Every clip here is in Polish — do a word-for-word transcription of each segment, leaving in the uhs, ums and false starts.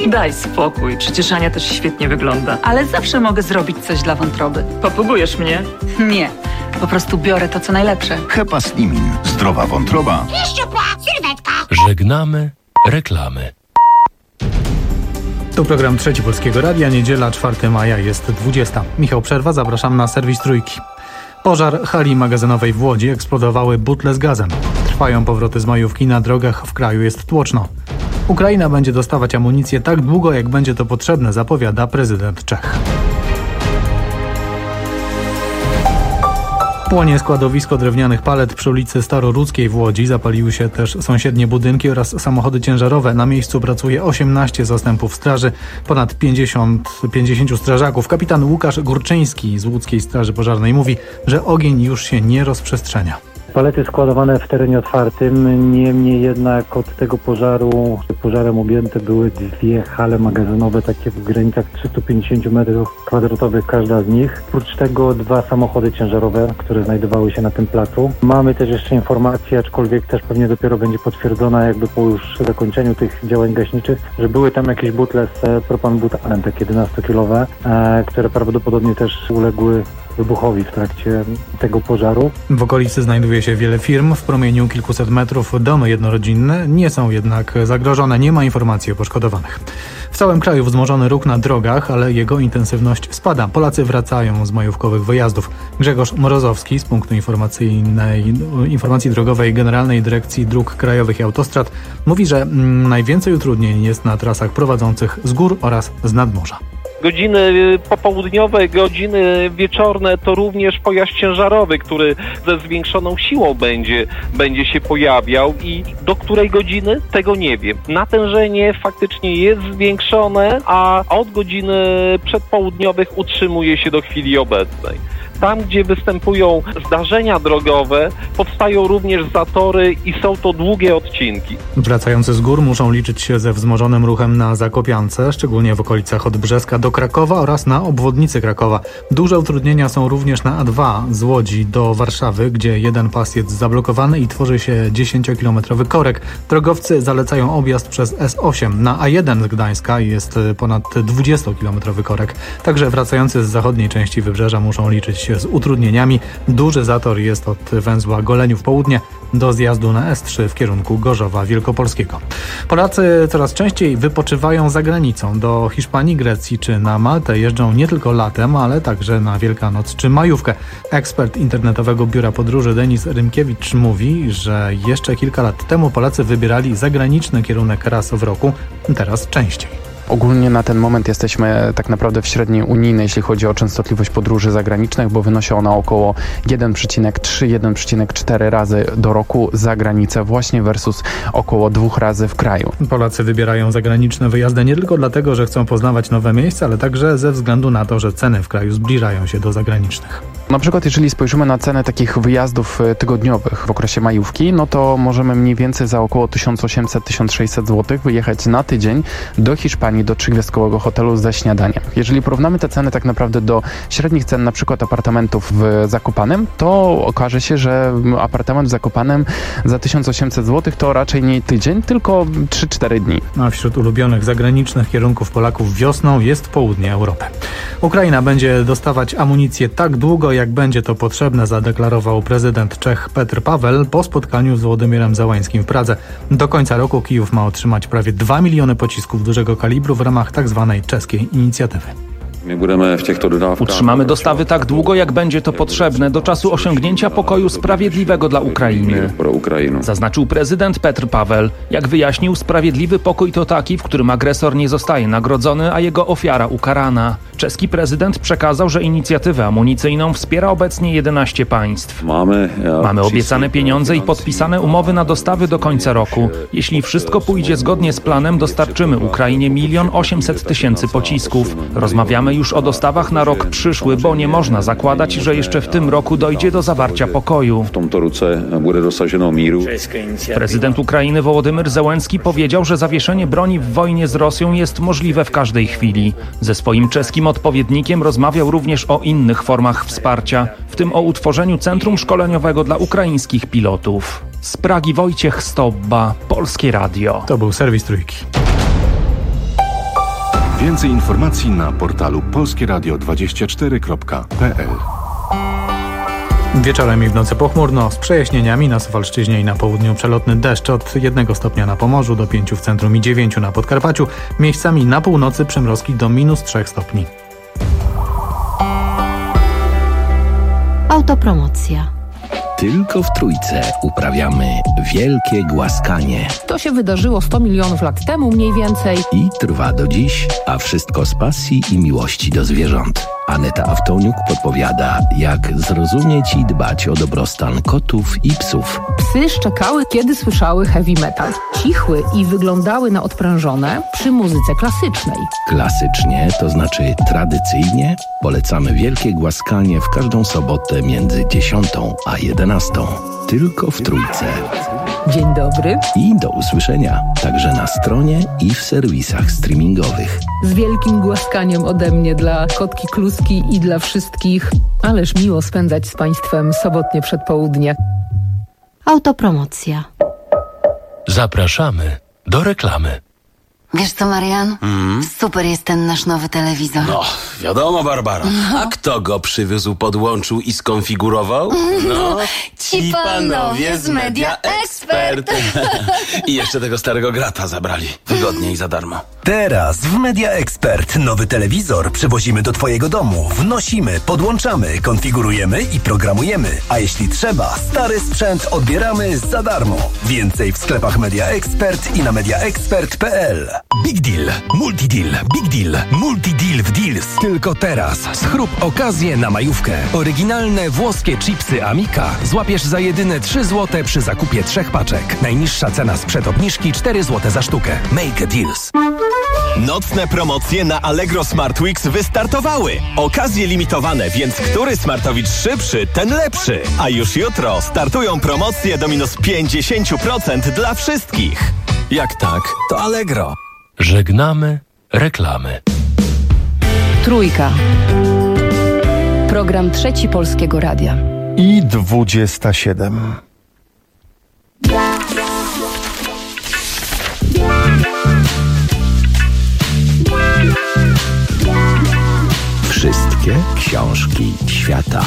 I daj spokój, przecież Ania też świetnie wygląda. Ale zawsze mogę zrobić coś dla wątroby. Popróbujesz mnie? Nie, po prostu biorę to, co najlepsze. Hepa Slimin. Zdrowa wątroba. Sylwetka. Żegnamy reklamy. To program Trzeci Polskiego Radia, niedziela czwartego maja, jest dwudziesta. Michał Przerwa, zapraszam na serwis Trójki. Pożar hali magazynowej w Łodzi, eksplodowały butle z gazem. Trwają powroty z majówki, na drogach w kraju jest tłoczno. Ukraina będzie dostawać amunicję tak długo, jak będzie to potrzebne, zapowiada prezydent Czech. Płonie składowisko drewnianych palet przy ulicy Starorudzkiej w Łodzi. Zapaliły się też sąsiednie budynki oraz samochody ciężarowe. Na miejscu pracuje osiemnaście zastępów straży, ponad pięćdziesiąt, pięćdziesięciu strażaków. Kapitan Łukasz Górczyński z Łódzkiej Straży Pożarnej mówi, że ogień już się nie rozprzestrzenia. Palety składowane w terenie otwartym, niemniej jednak od tego pożaru, pożarem objęte były dwie hale magazynowe, takie w granicach trzysta pięćdziesiąt metrów kwadratowych każda z nich. Oprócz tego dwa samochody ciężarowe, które znajdowały się na tym placu. Mamy też jeszcze informację, aczkolwiek też pewnie dopiero będzie potwierdzona jakby po już zakończeniu tych działań gaśniczych, że były tam jakieś butle z propanbutanem, takie jedenastokilowe, e, które prawdopodobnie też uległy wybuchowi w trakcie tego pożaru. W okolicy znajduje się wiele firm. W promieniu kilkuset metrów domy jednorodzinne nie są jednak zagrożone. Nie ma informacji o poszkodowanych. W całym kraju wzmożony ruch na drogach, ale jego intensywność spada. Polacy wracają z majówkowych wyjazdów. Grzegorz Mrozowski z punktu informacyjnej, informacji drogowej Generalnej Dyrekcji Dróg Krajowych i Autostrad mówi, że najwięcej utrudnień jest na trasach prowadzących z gór oraz z nadmorza. Godziny popołudniowe, godziny wieczorne to również pojazd ciężarowy, który ze zwiększoną siłą będzie, będzie się pojawiał i do której godziny? Tego nie wiem. Natężenie faktycznie jest zwiększone, a od godziny przedpołudniowych utrzymuje się do chwili obecnej. Tam, gdzie występują zdarzenia drogowe, powstają również zatory i są to długie odcinki. Wracający z gór muszą liczyć się ze wzmożonym ruchem na Zakopiance, szczególnie w okolicach od Brzeska do Krakowa oraz na obwodnicy Krakowa. Duże utrudnienia są również na A dwa z Łodzi do Warszawy, gdzie jeden pas jest zablokowany i tworzy się dziesięciokilometrowy korek. Drogowcy zalecają objazd przez S osiem. Na A jeden z Gdańska jest ponad dwudziestokilometrowy korek. Także wracający z zachodniej części wybrzeża muszą liczyć się z utrudnieniami. Duży zator jest od węzła Goleniów Południe do zjazdu na S trzy w kierunku Gorzowa Wielkopolskiego. Polacy coraz częściej wypoczywają za granicą. Do Hiszpanii, Grecji czy na Maltę jeżdżą nie tylko latem, ale także na Wielkanoc czy majówkę. Ekspert internetowego biura podróży Denis Rymkiewicz mówi, że jeszcze kilka lat temu Polacy wybierali zagraniczny kierunek raz w roku, teraz częściej. Ogólnie na ten moment jesteśmy tak naprawdę w średniej unijnej, jeśli chodzi o częstotliwość podróży zagranicznych, bo wynosi ona około jeden przecinek trzy do jeden przecinek cztery razy do roku za granicę właśnie versus około dwóch razy w kraju. Polacy wybierają zagraniczne wyjazdy nie tylko dlatego, że chcą poznawać nowe miejsca, ale także ze względu na to, że ceny w kraju zbliżają się do zagranicznych. Na przykład jeżeli spojrzymy na cenę takich wyjazdów tygodniowych w okresie majówki, no to możemy mniej więcej za około tysiąc osiemset do tysiąc sześćset złotych wyjechać na tydzień do Hiszpanii, do trzygwiazdkowego hotelu ze śniadaniem. Jeżeli porównamy te ceny tak naprawdę do średnich cen na przykład apartamentów w Zakopanem, to okaże się, że apartament w Zakopanem za tysiąc osiemset złotych to raczej nie tydzień, tylko trzy cztery dni. A wśród ulubionych zagranicznych kierunków Polaków wiosną jest południe Europy. Ukraina będzie dostawać amunicję tak długo, jak będzie to potrzebne, zadeklarował prezydent Czech Petr Paweł po spotkaniu z Wołodymyrem Zełańskim w Pradze. Do końca roku Kijów ma otrzymać prawie dwa miliony pocisków dużego kalibru w ramach tzw. czeskiej inicjatywy. Utrzymamy dostawy tak długo, jak będzie to potrzebne, do czasu osiągnięcia pokoju sprawiedliwego dla Ukrainy, zaznaczył prezydent Petr Paweł. Jak wyjaśnił, sprawiedliwy pokój to taki, w którym agresor nie zostaje nagrodzony, a jego ofiara ukarana. Czeski prezydent przekazał, że inicjatywę amunicyjną wspiera obecnie jedenaście państw. Mamy obiecane pieniądze i podpisane umowy na dostawy do końca roku. Jeśli wszystko pójdzie zgodnie z planem, dostarczymy Ukrainie milion osiemset tysięcy pocisków. Rozmawiamy już o dostawach na rok przyszły, bo nie można zakładać, że jeszcze w tym roku dojdzie do zawarcia pokoju. Prezydent Ukrainy Wołodymyr Zełański powiedział, że zawieszenie broni w wojnie z Rosją jest możliwe w każdej chwili. Ze swoim czeskim odpowiednikiem rozmawiał również o innych formach wsparcia, w tym o utworzeniu centrum szkoleniowego dla ukraińskich pilotów. Z Pragi Wojciech Stobba, Polskie Radio. To był serwis Trójki. Więcej informacji na portalu polskie radio dwadzieścia cztery kropka p l. Wieczorem i w nocy pochmurno, z przejaśnieniami na Suwalszczyźnie i na południu przelotny deszcz od jednego stopnia na Pomorzu do pięciu w centrum i dziewięciu na Podkarpaciu. Miejscami na północy przymrozki do minus trzech stopni. Autopromocja. Tylko w Trójce uprawiamy wielkie głaskanie. To się wydarzyło sto milionów lat temu mniej więcej. I trwa do dziś, a wszystko z pasji i miłości do zwierząt. Aneta Awtoniuk podpowiada, jak zrozumieć i dbać o dobrostan kotów i psów. Psy szczekały, kiedy słyszały heavy metal. Cichły i wyglądały na odprężone przy muzyce klasycznej. Klasycznie, to znaczy tradycyjnie, polecamy wielkie głaskanie w każdą sobotę między dziesiątą a jedenastą. Tylko w Trójce. Dzień dobry. I do usłyszenia, także na stronie i w serwisach streamingowych. Z wielkim głaskaniem ode mnie dla kotki Kluski i dla wszystkich. Ależ miło spędzać z Państwem sobotnie przedpołudnie. Autopromocja. Zapraszamy do reklamy. Wiesz co, Marian? Mm. Super jest ten nasz nowy telewizor. No, wiadomo, Barbara. No. A kto go przywiózł, podłączył i skonfigurował? No, ci panowie z Media Expert. I jeszcze tego starego grata zabrali. Wygodnie i za darmo. Teraz w Media Expert nowy telewizor przywozimy do Twojego domu. Wnosimy, podłączamy, konfigurujemy i programujemy. A jeśli trzeba, stary sprzęt odbieramy za darmo. Więcej w sklepach Media Expert i na media expert kropka p l. Big Deal, Multi Deal, Big Deal, Multi Deal w Deals. Tylko teraz. Schrób okazję na majówkę. Oryginalne włoskie chipsy Amica złapiesz za jedyne trzy złote przy zakupie trzech paczek. Najniższa cena sprzed obniżki cztery złote za sztukę. Make a Deals. Nocne promocje na Allegro Smart Weeks wystartowały. Okazje limitowane, więc który smartowicz szybszy, ten lepszy. A już jutro startują promocje do minus pięćdziesiąt procent dla wszystkich. Jak tak, to Allegro. Żegnamy reklamy. Trójka. Program Trzeci Polskiego Radia. I dwudziesta siedem. Wszystkie książki świata.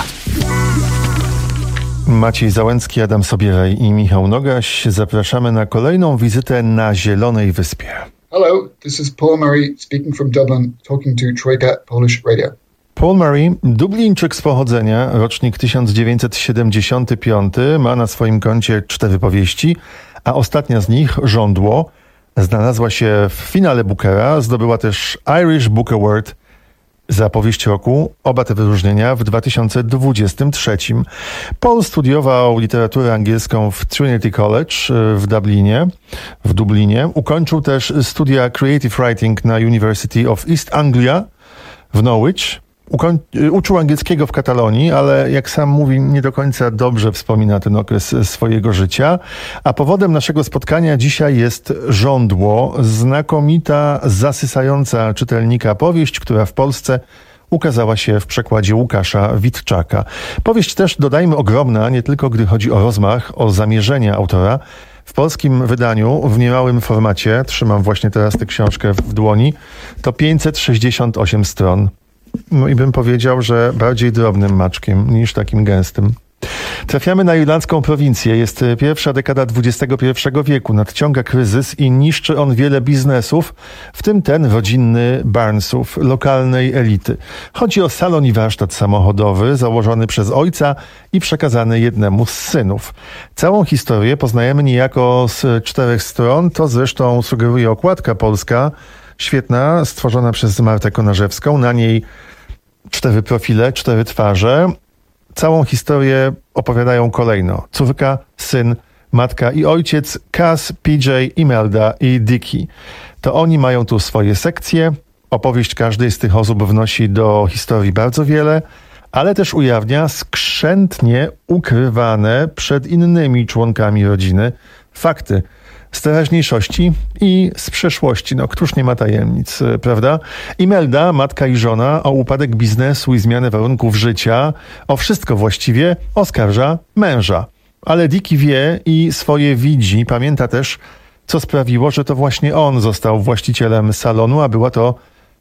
Maciej Załęcki, Adam Sobieraj i Michał Nogaś. Zapraszamy na kolejną wizytę na Zielonej Wyspie. Hello, this is Paul Murray speaking from Dublin, talking to Troika Polish Radio. Paul Murray, Dublińczyk z pochodzenia, rocznik tysiąc dziewięćset siedemdziesiąty piąty, ma na swoim koncie cztery powieści, a ostatnia z nich, Żądło, znalazła się w finale Bookera, zdobyła też Irish Book Award za powieść roku, oba te wyróżnienia w dwa tysiące dwudziestym trzecim. Paul studiował literaturę angielską w Trinity College w Dublinie, w Dublinie. Ukończył też studia Creative Writing na University of East Anglia w Norwich. Ukoń... Uczył angielskiego w Katalonii, ale jak sam mówi, nie do końca dobrze wspomina ten okres swojego życia. A powodem naszego spotkania dzisiaj jest Żądło, znakomita, zasysająca czytelnika powieść, która w Polsce ukazała się w przekładzie Łukasza Witczaka. Powieść też, dodajmy, ogromna, nie tylko gdy chodzi o rozmach, o zamierzenia autora. W polskim wydaniu, w niemałym formacie, trzymam właśnie teraz tę książkę w dłoni, to pięćset sześćdziesiąt osiem stron. No i bym powiedział, że bardziej drobnym maczkiem niż takim gęstym. Trafiamy na irlandzką prowincję. Jest pierwsza dekada dwudziestego pierwszego wieku. Nadciąga kryzys i niszczy on wiele biznesów, w tym ten rodzinny Barnesów, lokalnej elity. Chodzi o salon i warsztat samochodowy założony przez ojca i przekazany jednemu z synów. Całą historię poznajemy niejako z czterech stron. To zresztą sugeruje okładka polska, świetna, stworzona przez Martę Konarzewską. Na niej cztery profile, cztery twarze. Całą historię opowiadają kolejno córka, syn, matka i ojciec, Cass, P J, Imelda i Dickie. To oni mają tu swoje sekcje. Opowieść każdej z tych osób wnosi do historii bardzo wiele, ale też ujawnia skrzętnie ukrywane przed innymi członkami rodziny fakty z teraźniejszości i z przeszłości. No, któż nie ma tajemnic, prawda? Imelda, matka i żona, o upadek biznesu i zmianę warunków życia, o wszystko właściwie oskarża męża. Ale Dickie wie i swoje widzi. Pamięta też, co sprawiło, że to właśnie on został właścicielem salonu, a była to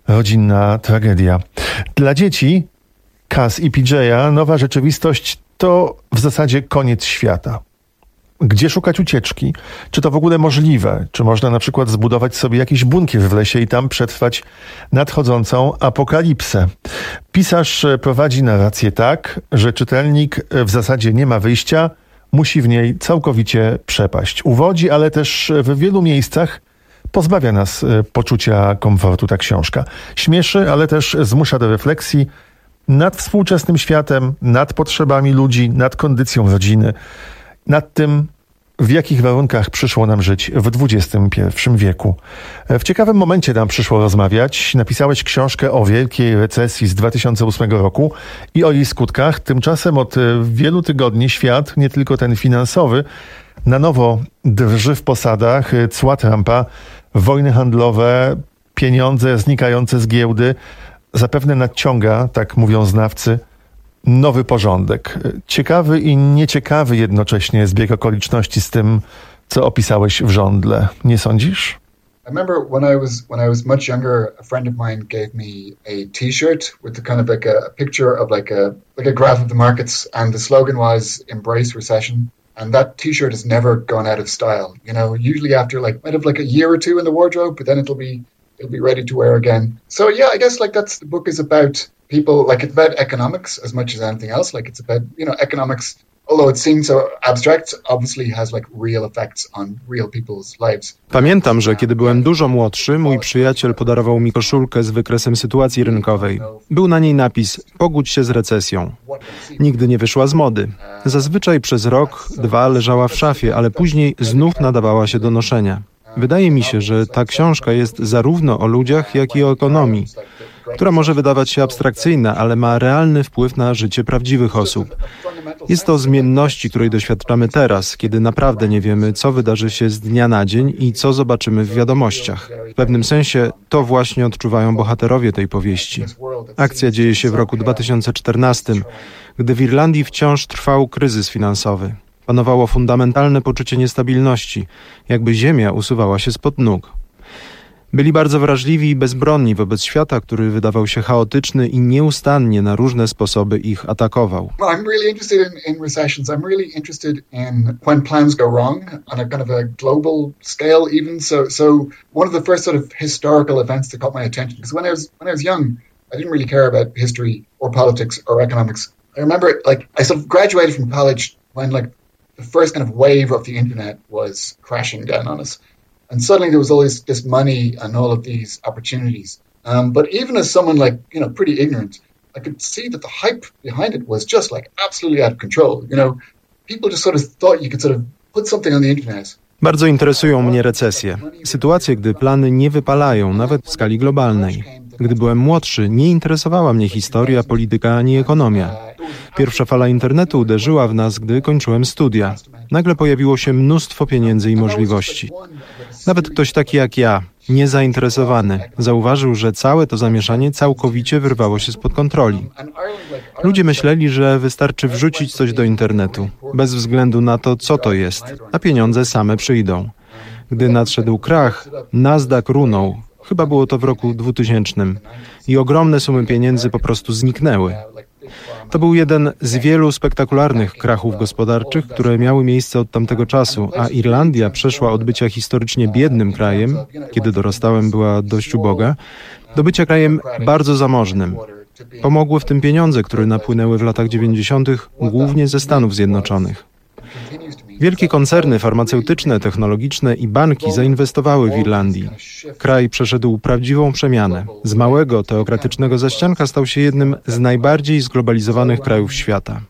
rodzinna tragedia. Dla dzieci, Kaz i P J nowa rzeczywistość to w zasadzie koniec świata. Gdzie szukać ucieczki? Czy to w ogóle możliwe? Czy można na przykład zbudować sobie jakiś bunkier w lesie i tam przetrwać nadchodzącą apokalipsę? Pisarz prowadzi narrację tak, że czytelnik w zasadzie nie ma wyjścia, musi w niej całkowicie przepaść. Uwodzi, ale też w wielu miejscach pozbawia nas poczucia komfortu ta książka. Śmieszy, ale też zmusza do refleksji nad współczesnym światem, nad potrzebami ludzi, nad kondycją rodziny, nad tym, w jakich warunkach przyszło nam żyć w dwudziestym pierwszym wieku. W ciekawym momencie nam przyszło rozmawiać. Napisałeś książkę o wielkiej recesji z dwa tysiące ósmego roku i o jej skutkach. Tymczasem od wielu tygodni świat, nie tylko ten finansowy, na nowo drży w posadach. Cła Trumpa, wojny handlowe, pieniądze znikające z giełdy. Zapewne nadciąga, tak mówią znawcy, nowy porządek. Ciekawy i nieciekawy jednocześnie zbieg okoliczności z tym, co opisałeś w żądle. Nie sądzisz? I remember when I was when I was much younger, a friend of mine gave me a T-shirt with the kind of like a, a picture of like a like a graph of the markets, and the slogan was "Embrace Recession." And that T-shirt has never gone out of style. You know, usually after like might have like a year or two in the wardrobe, but then it'll be it'll be ready to wear again. So yeah, I guess like that's the book is about people, like it's about economics as much as anything else. Like it's about, you know, economics, although it seems so abstract, obviously has like real effects on real people's lives. Pamiętam, że kiedy byłem dużo młodszy, mój przyjaciel podarował mi koszulkę z wykresem sytuacji rynkowej. Był na niej napis: pogódź się z recesją. Nigdy nie wyszła z mody. Zazwyczaj przez rok, dwa leżała w szafie, ale później znów nadawała się do noszenia. Wydaje mi się, że ta książka jest zarówno o ludziach, jak i o ekonomii, która może wydawać się abstrakcyjna, ale ma realny wpływ na życie prawdziwych osób. Jest to o zmienności, której doświadczamy teraz, kiedy naprawdę nie wiemy, co wydarzy się z dnia na dzień i co zobaczymy w wiadomościach. W pewnym sensie to właśnie odczuwają bohaterowie tej powieści. Akcja dzieje się w roku dwa tysiące czternastym, gdy w Irlandii wciąż trwał kryzys finansowy. Panowało fundamentalne poczucie niestabilności, jakby ziemia usuwała się spod nóg. Byli bardzo wrażliwi i bezbronni wobec świata, który wydawał się chaotyczny i nieustannie na różne sposoby ich atakował. I'm really interested in, in recessions. I'm really interested in when plans go wrong on a kind of a global scale even. So, so one of the first sort of historical events that caught my attention, because when I was when I was young, I didn't really care about history or politics or economics. I remember like I sort of graduated from college when like the first kind of wave of the internet was crashing down on us. And suddenly there was all this, this money and all of these opportunities. Um, but even as someone like, you know, pretty ignorant, I could see that the hype behind it was just like absolutely out of control. You know, people just sort of thought you could sort of put something on the internet. Bardzo interesują mnie recesje. Sytuacje, gdy plany nie wypalają, nawet w skali globalnej. Gdy byłem młodszy, nie interesowała mnie historia, polityka ani ekonomia. Pierwsza fala internetu uderzyła w nas, gdy kończyłem studia. Nagle pojawiło się mnóstwo pieniędzy i możliwości. Nawet ktoś taki jak ja, niezainteresowany, zauważył, że całe to zamieszanie całkowicie wyrwało się spod kontroli. Ludzie myśleli, że wystarczy wrzucić coś do internetu, bez względu na to, co to jest, a pieniądze same przyjdą. Gdy nadszedł krach, Nasdaq runął. Chyba było to w roku dwutysięcznym i ogromne sumy pieniędzy po prostu zniknęły. To był jeden z wielu spektakularnych krachów gospodarczych, które miały miejsce od tamtego czasu, a Irlandia przeszła od bycia historycznie biednym krajem, kiedy dorastałem była dość uboga, do bycia krajem bardzo zamożnym. Pomogły w tym pieniądze, które napłynęły w latach dziewięćdziesiątych głównie ze Stanów Zjednoczonych. Wielkie koncerny farmaceutyczne, technologiczne i banki zainwestowały w Irlandii. Kraj przeszedł prawdziwą przemianę. Z małego, teokratycznego zaścianka stał się jednym z najbardziej zglobalizowanych krajów świata.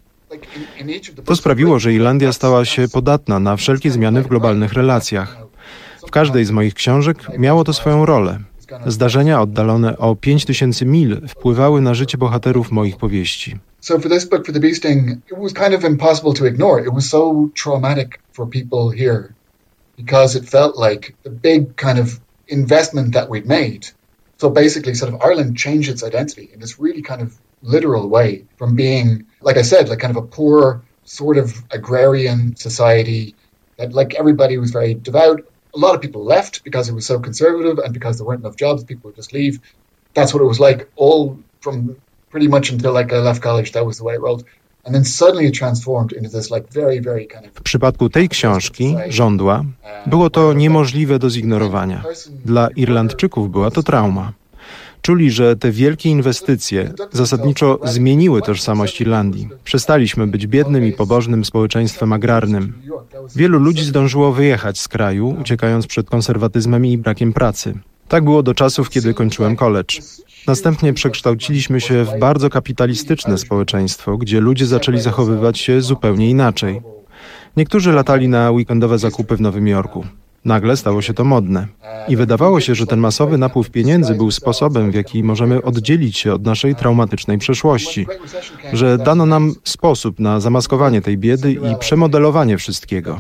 To sprawiło, że Irlandia stała się podatna na wszelkie zmiany w globalnych relacjach. W każdej z moich książek miało to swoją rolę. Zdarzenia oddalone o pięć tysięcy mil wpływały na życie bohaterów moich powieści. So for this book, for The Bee Sting, it was kind of impossible to ignore. It was so traumatic for people here because it felt like the big kind of investment that we'd made. So basically sort of Ireland changed its identity in this really kind of literal way from being, like I said, like kind of a poor sort of agrarian society that like everybody was very devout. A lot of people left because it was so conservative and because there weren't enough jobs, people would just leave. that's what it was like all from pretty much until like I left college. That was the way it rolled. And then suddenly it transformed into this like very, very kind of... W przypadku tej książki, Żądła, było to niemożliwe do zignorowania. Dla Irlandczyków była to trauma. Czuli, że te wielkie inwestycje zasadniczo zmieniły tożsamość Irlandii. Przestaliśmy być biednym i pobożnym społeczeństwem agrarnym. Wielu ludzi zdążyło wyjechać z kraju, uciekając przed konserwatyzmem i brakiem pracy. Tak było do czasów, kiedy kończyłem college. Następnie przekształciliśmy się w bardzo kapitalistyczne społeczeństwo, gdzie ludzie zaczęli zachowywać się zupełnie inaczej. Niektórzy latali na weekendowe zakupy w Nowym Jorku. Nagle stało się to modne. I wydawało się, że ten masowy napływ pieniędzy był sposobem, w jaki możemy oddzielić się od naszej traumatycznej przeszłości. Że dano nam sposób na zamaskowanie tej biedy i przemodelowanie wszystkiego.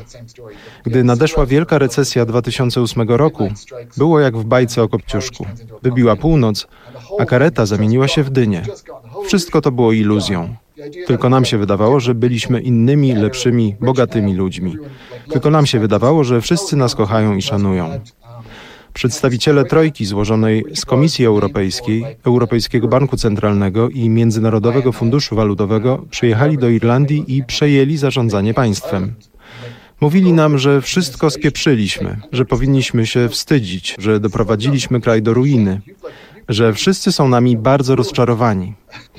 Gdy nadeszła wielka recesja dwa tysiące ósmego roku, było jak w bajce o Kopciuszku. Wybiła północ, a kareta zamieniła się w dynię. Wszystko to było iluzją. Tylko nam się wydawało, że byliśmy innymi, lepszymi, bogatymi ludźmi. Tylko nam się wydawało, że wszyscy nas kochają i szanują. Przedstawiciele trojki złożonej z Komisji Europejskiej, Europejskiego Banku Centralnego i Międzynarodowego Funduszu Walutowego przyjechali do Irlandii i przejęli zarządzanie państwem. Mówili nam, że wszystko spieprzyliśmy, że powinniśmy się wstydzić, że doprowadziliśmy kraj do ruiny, że wszyscy są nami bardzo rozczarowani.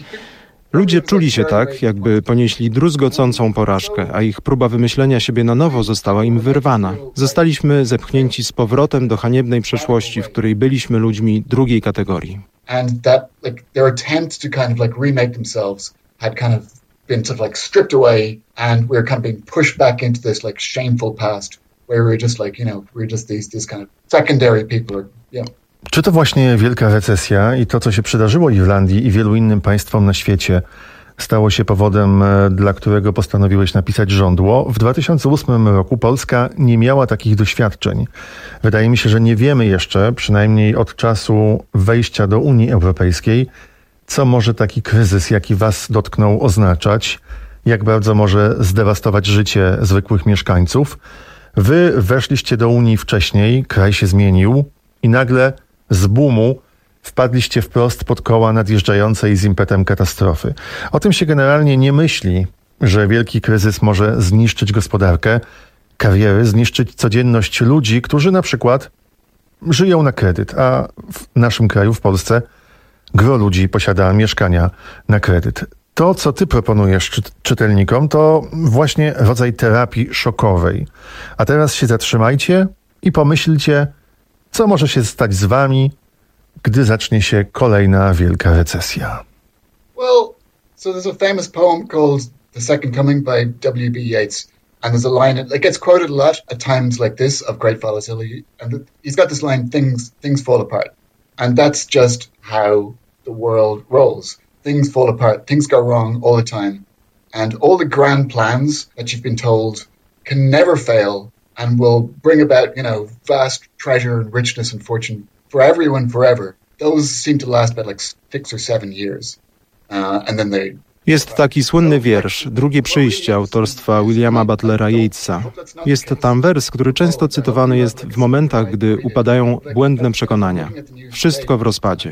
Ludzie czuli się tak, jakby ponieśli druzgocącą porażkę, a ich próba wymyślenia siebie na nowo została im wyrwana. Zostaliśmy zepchnięci z powrotem do haniebnej przeszłości, w której byliśmy ludźmi drugiej kategorii. And that, like, their attempt to kind of like remake themselves had kind of been sort of like stripped away, and we were kind of being pushed back into this like shameful past, where we were just like, you know, we were just these, these kind of secondary people, or, yeah. Czy to właśnie wielka recesja i to, co się przydarzyło Irlandii i wielu innym państwom na świecie, stało się powodem, dla którego postanowiłeś napisać Żądło? W dwa tysiące ósmym roku Polska nie miała takich doświadczeń. Wydaje mi się, że nie wiemy jeszcze, przynajmniej od czasu wejścia do Unii Europejskiej, co może taki kryzys, jaki was dotknął, oznaczać, jak bardzo może zdewastować życie zwykłych mieszkańców. Wy weszliście do Unii wcześniej, kraj się zmienił i nagle z boomu wpadliście wprost pod koła nadjeżdżającej z impetem katastrofy. O tym się generalnie nie myśli, że wielki kryzys może zniszczyć gospodarkę, kariery, zniszczyć codzienność ludzi, którzy na przykład żyją na kredyt, a w naszym kraju, w Polsce, gro ludzi posiada mieszkania na kredyt. To, co ty proponujesz czy- czytelnikom, to właśnie rodzaj terapii szokowej. A teraz się zatrzymajcie i pomyślcie, co może się stać z wami, gdy zacznie się kolejna wielka recesja. Well, so there's a famous poem called The Second Coming by W B Yeats, and there's a line, it gets quoted a lot at times like this of great volatility, and he's got this line, things things fall apart. And that's just how the world rolls. Things fall apart, things go wrong all the time. And all the grand plans that you've been told can never fail and will bring about, you know, vast treasure and richness and fortune for everyone forever. Those seem to last about like six or seven years. Uh, and then they... Jest taki słynny wiersz, Drugie przyjście, autorstwa Williama Butlera Yeatsa. Jest tam wers, który często cytowany jest w momentach, gdy upadają błędne przekonania. Wszystko w rozpadzie.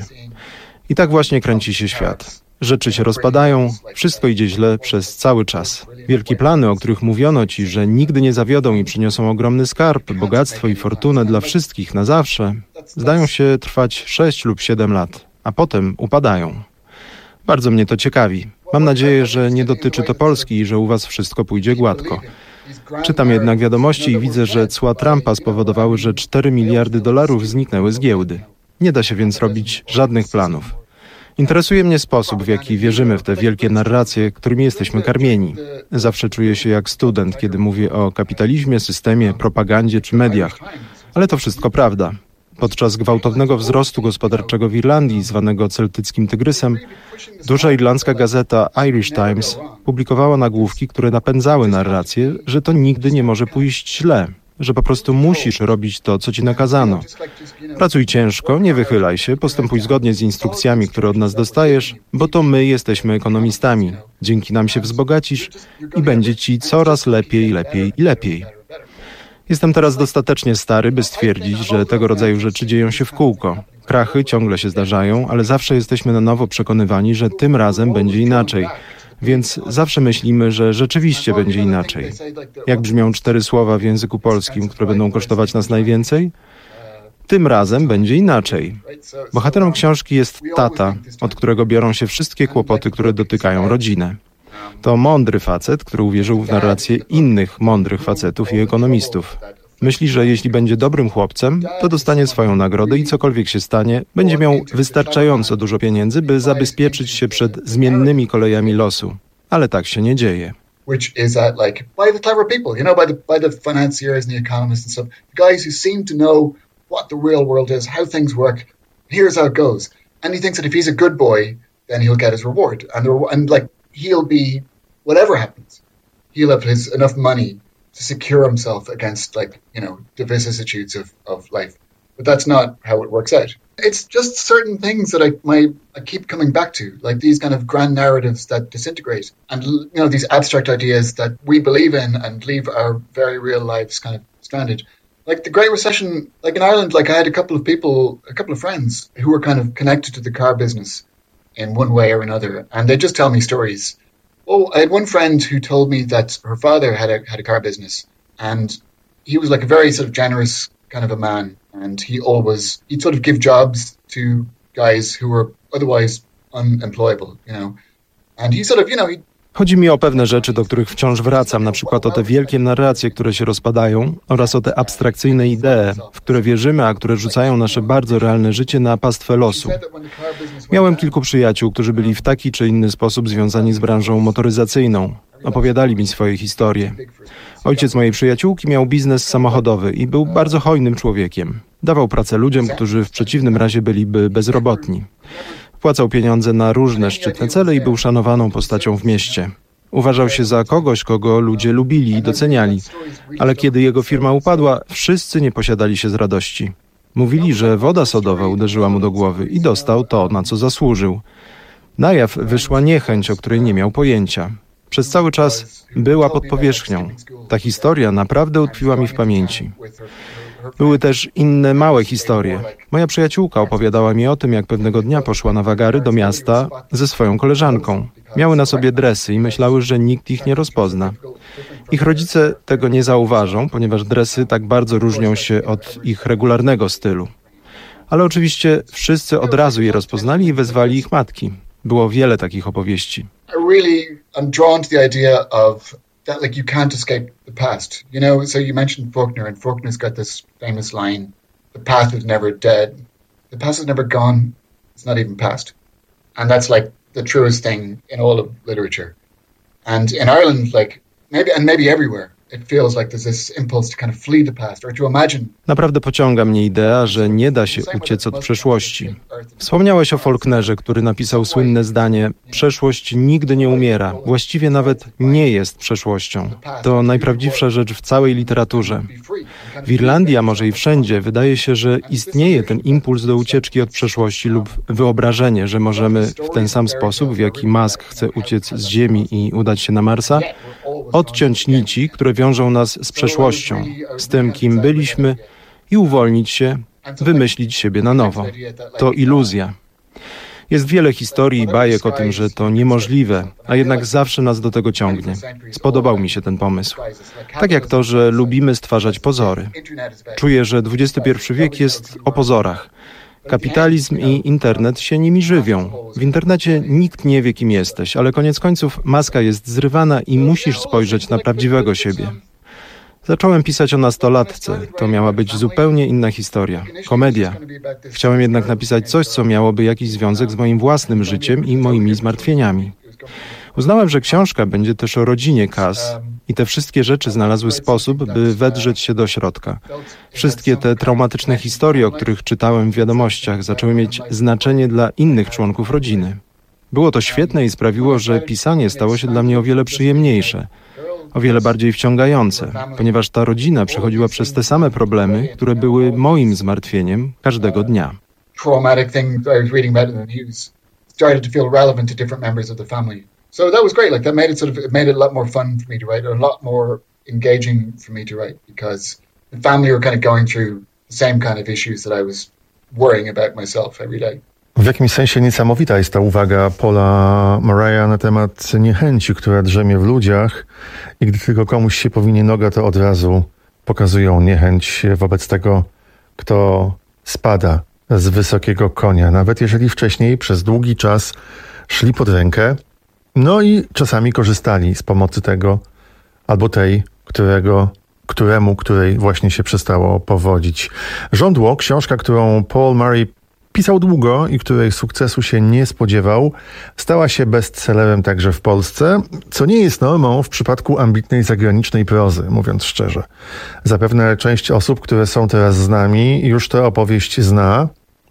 I tak właśnie kręci się świat. Rzeczy się rozpadają, wszystko idzie źle przez cały czas. Wielkie plany, o których mówiono ci, że nigdy nie zawiodą i przyniosą ogromny skarb, bogactwo i fortunę dla wszystkich na zawsze, zdają się trwać sześć lub siedem lat, a potem upadają. Bardzo mnie to ciekawi. Mam nadzieję, że nie dotyczy to Polski i że u was wszystko pójdzie gładko. Czytam jednak wiadomości i widzę, że cła Trumpa spowodowały, że cztery miliardy dolarów zniknęły z giełdy. Nie da się więc robić żadnych planów. Interesuje mnie sposób, w jaki wierzymy w te wielkie narracje, którymi jesteśmy karmieni. Zawsze czuję się jak student, kiedy mówię o kapitalizmie, systemie, propagandzie czy mediach. Ale to wszystko prawda. Podczas gwałtownego wzrostu gospodarczego w Irlandii, zwanego celtyckim tygrysem, duża irlandzka gazeta Irish Times publikowała nagłówki, które napędzały narrację, że to nigdy nie może pójść źle, że po prostu musisz robić to, co ci nakazano. Pracuj ciężko, nie wychylaj się, postępuj zgodnie z instrukcjami, które od nas dostajesz, bo to my jesteśmy ekonomistami. Dzięki nam się wzbogacisz i będzie ci coraz lepiej, lepiej i lepiej. Jestem teraz dostatecznie stary, by stwierdzić, że tego rodzaju rzeczy dzieją się w kółko. Krachy ciągle się zdarzają, ale zawsze jesteśmy na nowo przekonywani, że tym razem będzie inaczej. Więc zawsze myślimy, że rzeczywiście będzie inaczej. Jak brzmią cztery słowa w języku polskim, które będą kosztować nas najwięcej? Tym razem będzie inaczej. Bohaterem książki jest tata, od którego biorą się wszystkie kłopoty, które dotykają rodzinę. To mądry facet, który uwierzył w narrację innych mądrych facetów i ekonomistów. Myśli, że jeśli będzie dobrym chłopcem, to dostanie swoją nagrodę i cokolwiek się stanie, będzie miał wystarczająco dużo pieniędzy, by zabezpieczyć się przed zmiennymi kolejami losu. Ale tak się nie dzieje. Which is at like by the clever people, you know, by the by the financiers and the economists and stuff, the guys who seem to know what the real world is, how things work. Here's how it goes. And he thinks that if he's a good boy, then he'll get his reward, and the, and like he'll be whatever happens, he'll have his enough money to secure himself against, like, you know, the vicissitudes of, of life. But that's not how it works out. It's just certain things that I my I keep coming back to, like these kind of grand narratives that disintegrate, and you know, these abstract ideas that we believe in and leave our very real lives kind of stranded. Like the Great Recession, like in Ireland, like I had a couple of people, a couple of friends who were kind of connected to the car business in one way or another, and they just tell me stories. Oh, I had one friend who told me that her father had a had a car business, and he was like a very sort of generous kind of a man, and he always he'd sort of give jobs to guys who were otherwise unemployable, you know, and he sort of, you know, he Chodzi mi o pewne rzeczy, do których wciąż wracam, na przykład o te wielkie narracje, które się rozpadają, oraz o te abstrakcyjne idee, w które wierzymy, a które rzucają nasze bardzo realne życie na pastwę losu. Miałem kilku przyjaciół, którzy byli w taki czy inny sposób związani z branżą motoryzacyjną. Opowiadali mi swoje historie. Ojciec mojej przyjaciółki miał biznes samochodowy i był bardzo hojnym człowiekiem. Dawał pracę ludziom, którzy w przeciwnym razie byliby bezrobotni. Wpłacał pieniądze na różne szczytne cele i był szanowaną postacią w mieście. Uważał się za kogoś, kogo ludzie lubili i doceniali, ale kiedy jego firma upadła, wszyscy nie posiadali się z radości. Mówili, że woda sodowa uderzyła mu do głowy i dostał to, na co zasłużył. Na jaw wyszła niechęć, o której nie miał pojęcia. Przez cały czas była pod powierzchnią. Ta historia naprawdę utkwiła mi w pamięci. Były też inne małe historie. Moja przyjaciółka opowiadała mi o tym, jak pewnego dnia poszła na wagary do miasta ze swoją koleżanką. Miały na sobie dresy i myślały, że nikt ich nie rozpozna. Ich rodzice tego nie zauważą, ponieważ dresy tak bardzo różnią się od ich regularnego stylu. Ale oczywiście wszyscy od razu je rozpoznali i wezwali ich matki. Było wiele takich opowieści. I really am drawn to the idea of that, like, you can't escape the past. You know, so you mentioned Faulkner, and Faulkner's got this famous line, the past is never dead. The past is never gone. It's not even past. And that's like the truest thing in all of literature. And in Ireland, like, maybe, and maybe everywhere, it feels like there's this impulse to kind of flee the past or to imagine. Naprawdę pociąga mnie idea, że nie da się uciec od przeszłości. Wspomniałeś o Faulknerze, który napisał słynne zdanie: przeszłość nigdy nie umiera, właściwie nawet nie jest przeszłością. To najprawdziwsza rzecz w całej literaturze. W Irlandii, a może i wszędzie, wydaje się, że istnieje ten impuls do ucieczki od przeszłości lub wyobrażenie, że możemy w ten sam sposób, w jaki Musk chce uciec z Ziemi i udać się na Marsa, odciąć nici, które wiążą nas z przeszłością, z tym, kim byliśmy, i uwolnić się, wymyślić siebie na nowo. To iluzja. Jest wiele historii i bajek o tym, że to niemożliwe, a jednak zawsze nas do tego ciągnie. Spodobał mi się ten pomysł. Tak jak to, że lubimy stwarzać pozory. Czuję, że dwudziesty pierwszy wiek jest o pozorach. Kapitalizm i internet się nimi żywią. W internecie nikt nie wie, kim jesteś, ale koniec końców maska jest zrywana i musisz spojrzeć na prawdziwego siebie. Zacząłem pisać o nastolatce. To miała być zupełnie inna historia. Komedia. Chciałem jednak napisać coś, co miałoby jakiś związek z moim własnym życiem i moimi zmartwieniami. Uznałem, że książka będzie też o rodzinie Cass i te wszystkie rzeczy znalazły sposób, by wedrzeć się do środka. Wszystkie te traumatyczne historie, o których czytałem w wiadomościach, zaczęły mieć znaczenie dla innych członków rodziny. Było to świetne i sprawiło, że pisanie stało się dla mnie o wiele przyjemniejsze, o wiele bardziej wciągające, ponieważ ta rodzina przechodziła przez te same problemy, które były moim zmartwieniem każdego dnia. Traumatic thing that I was reading about in the news started to feel relevant to different members of the family. So that was great. Like that made it sort of it made it a lot more fun for me to write, or a lot more engaging for me to write, because the family were kind of going through the same kind of issues that I was worrying about myself every day. W jakimś sensie niesamowita jest ta uwaga Paula Murraya na temat niechęci, która drzemie w ludziach i gdy tylko komuś się powinie noga, to od razu pokazują niechęć wobec tego, kto spada z wysokiego konia, nawet jeżeli wcześniej przez długi czas szli pod rękę, no i czasami korzystali z pomocy tego albo tej, którego, któremu, której właśnie się przestało powodzić. Żądło, książka, którą Paul Murray pisał długo i której sukcesu się nie spodziewał, stała się bestsellerem także w Polsce, co nie jest normą w przypadku ambitnej zagranicznej prozy, mówiąc szczerze. Zapewne część osób, które są teraz z nami, już tę opowieść zna,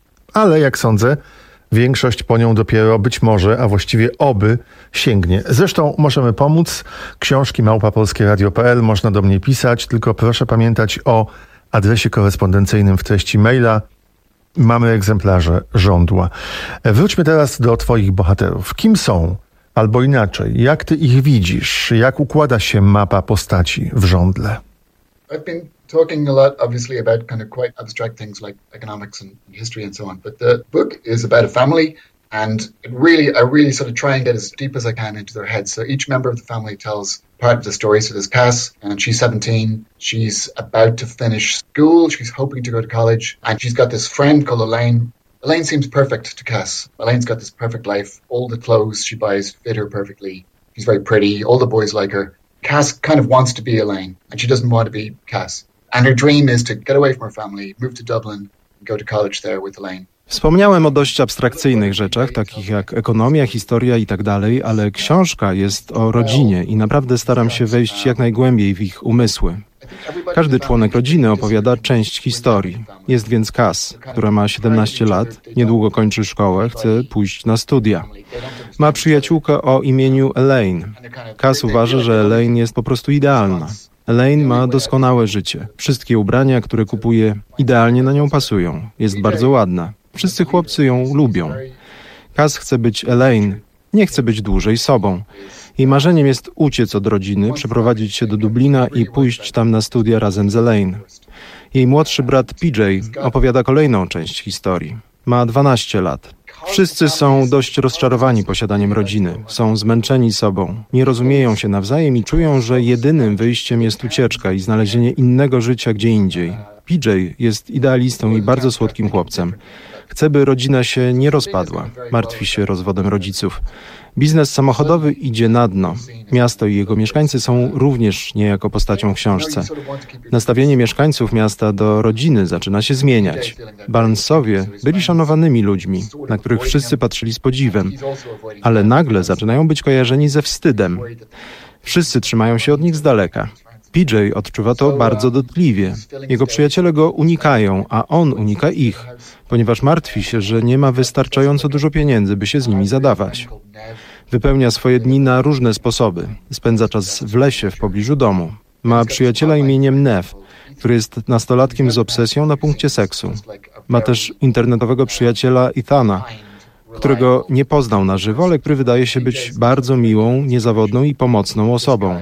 ale jak sądzę, większość po nią dopiero być może, a właściwie oby sięgnie. Zresztą możemy pomóc. Książki małpa polskie radio kropka p l, można do mnie pisać, tylko proszę pamiętać o adresie korespondencyjnym w treści maila. Mamy egzemplarze Żądła. Wróćmy teraz do twoich bohaterów. Kim są? Albo inaczej, jak ty ich widzisz? Jak układa się mapa postaci w Żądle? I've been talking a lot, obviously, about kind of quite abstract things like economics and history and so on. But the book is about a family, and it really, I really sort of try and get as deep as I can into their heads. So each member of the family tells part of the story. So there's Cass, and she's seventeen. She's about to finish school. She's hoping to go to college, and she's got this friend called Elaine. Elaine seems perfect to Cass. Elaine's got this perfect life. All the clothes she buys fit her perfectly. She's very pretty. All the boys like her. Cass kind of wants to be Elaine, and she doesn't want to be Cass. And her dream is to get away from her family, move to Dublin, and go to college there with Elaine. Wspomniałem o dość abstrakcyjnych rzeczach, takich jak ekonomia, historia i tak dalej, ale książka jest o rodzinie i naprawdę staram się wejść jak najgłębiej w ich umysły. Każdy członek rodziny opowiada część historii. Jest więc Cass, która ma siedemnaście lat, niedługo kończy szkołę, chce pójść na studia. Ma przyjaciółkę o imieniu Elaine. Cass uważa, że Elaine jest po prostu idealna. Elaine ma doskonałe życie. Wszystkie ubrania, które kupuje, idealnie na nią pasują. Jest bardzo ładna. Wszyscy chłopcy ją lubią. Cass chce być Elaine, nie chce być dłużej sobą. Jej marzeniem jest uciec od rodziny, przeprowadzić się do Dublina i pójść tam na studia razem z Elaine. Jej młodszy brat P J opowiada kolejną część historii. Ma dwanaście lat. Wszyscy są dość rozczarowani posiadaniem rodziny. Są zmęczeni sobą, nie rozumieją się nawzajem i czują, że jedynym wyjściem jest ucieczka i znalezienie innego życia gdzie indziej. P J jest idealistą i bardzo słodkim chłopcem. Chce, by rodzina się nie rozpadła. Martwi się rozwodem rodziców. Biznes samochodowy idzie na dno. Miasto i jego mieszkańcy są również niejako postacią w książce. Nastawienie mieszkańców miasta do rodziny zaczyna się zmieniać. Barnesowie byli szanowanymi ludźmi, na których wszyscy patrzyli z podziwem, ale nagle zaczynają być kojarzeni ze wstydem. Wszyscy trzymają się od nich z daleka. P J odczuwa to bardzo dotkliwie. Jego przyjaciele go unikają, a on unika ich, ponieważ martwi się, że nie ma wystarczająco dużo pieniędzy, by się z nimi zadawać. Wypełnia swoje dni na różne sposoby. Spędza czas w lesie w pobliżu domu. Ma przyjaciela imieniem Nev, który jest nastolatkiem z obsesją na punkcie seksu. Ma też internetowego przyjaciela Ethana, którego nie poznał na żywo, ale który wydaje się być bardzo miłą, niezawodną i pomocną osobą.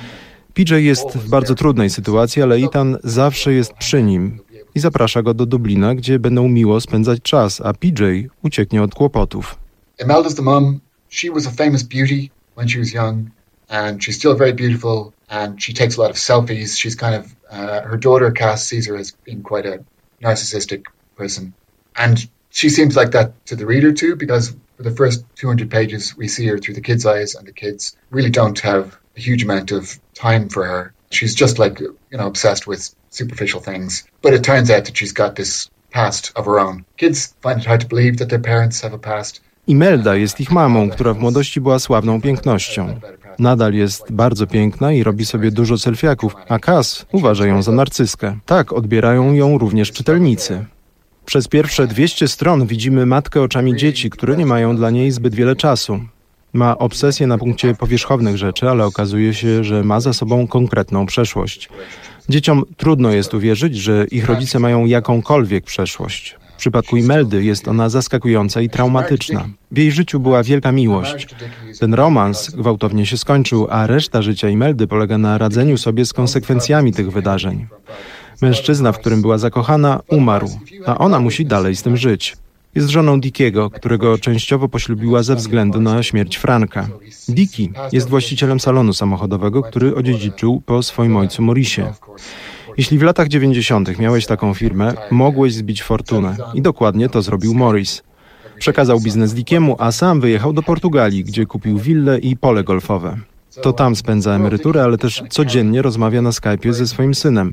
P J jest w bardzo trudnej sytuacji, ale Ethan zawsze jest przy nim i zaprasza go do Dublina, gdzie będą miło spędzać czas, a P J ucieknie od kłopotów. Imelda's the mum. She was a famous beauty when she was young, and she's still very beautiful, and she takes a lot of selfies. She's kind of, uh, her daughter Cass sees her as being quite a narcissistic person. And she seems like that to the reader too, because for the first two hundred pages we see her through the kids' eyes, and the kids really don't have a huge amount of time for her. She's just like, you know, obsessed with superficial things. But it turns out that she's got this past of her own. Kids find it hard to believe that their parents have a past. Imelda jest ich mamą, która w młodości była sławną pięknością. Nadal jest bardzo piękna i robi sobie dużo selfiaków, a Cass uważa ją za narcyskę. Tak odbierają ją również czytelnicy. Przez pierwsze dwieście stron widzimy matkę oczami dzieci, które nie mają dla niej zbyt wiele czasu. Ma obsesję na punkcie powierzchownych rzeczy, ale okazuje się, że ma za sobą konkretną przeszłość. Dzieciom trudno jest uwierzyć, że ich rodzice mają jakąkolwiek przeszłość. W przypadku Imeldy jest ona zaskakująca i traumatyczna. W jej życiu była wielka miłość. Ten romans gwałtownie się skończył, a reszta życia Imeldy polega na radzeniu sobie z konsekwencjami tych wydarzeń. Mężczyzna, w którym była zakochana, umarł, a ona musi dalej z tym żyć. Jest żoną Dickiego, którego częściowo poślubiła ze względu na śmierć Franka. Dickey jest właścicielem salonu samochodowego, który odziedziczył po swoim ojcu Mauricie. Jeśli w latach dziewięćdziesiątych miałeś taką firmę, mogłeś zbić fortunę i dokładnie to zrobił Maurice. Przekazał biznes Dickiemu, a sam wyjechał do Portugalii, gdzie kupił willę i pole golfowe. To tam spędza emeryturę, ale też codziennie rozmawia na Skype'ie ze swoim synem.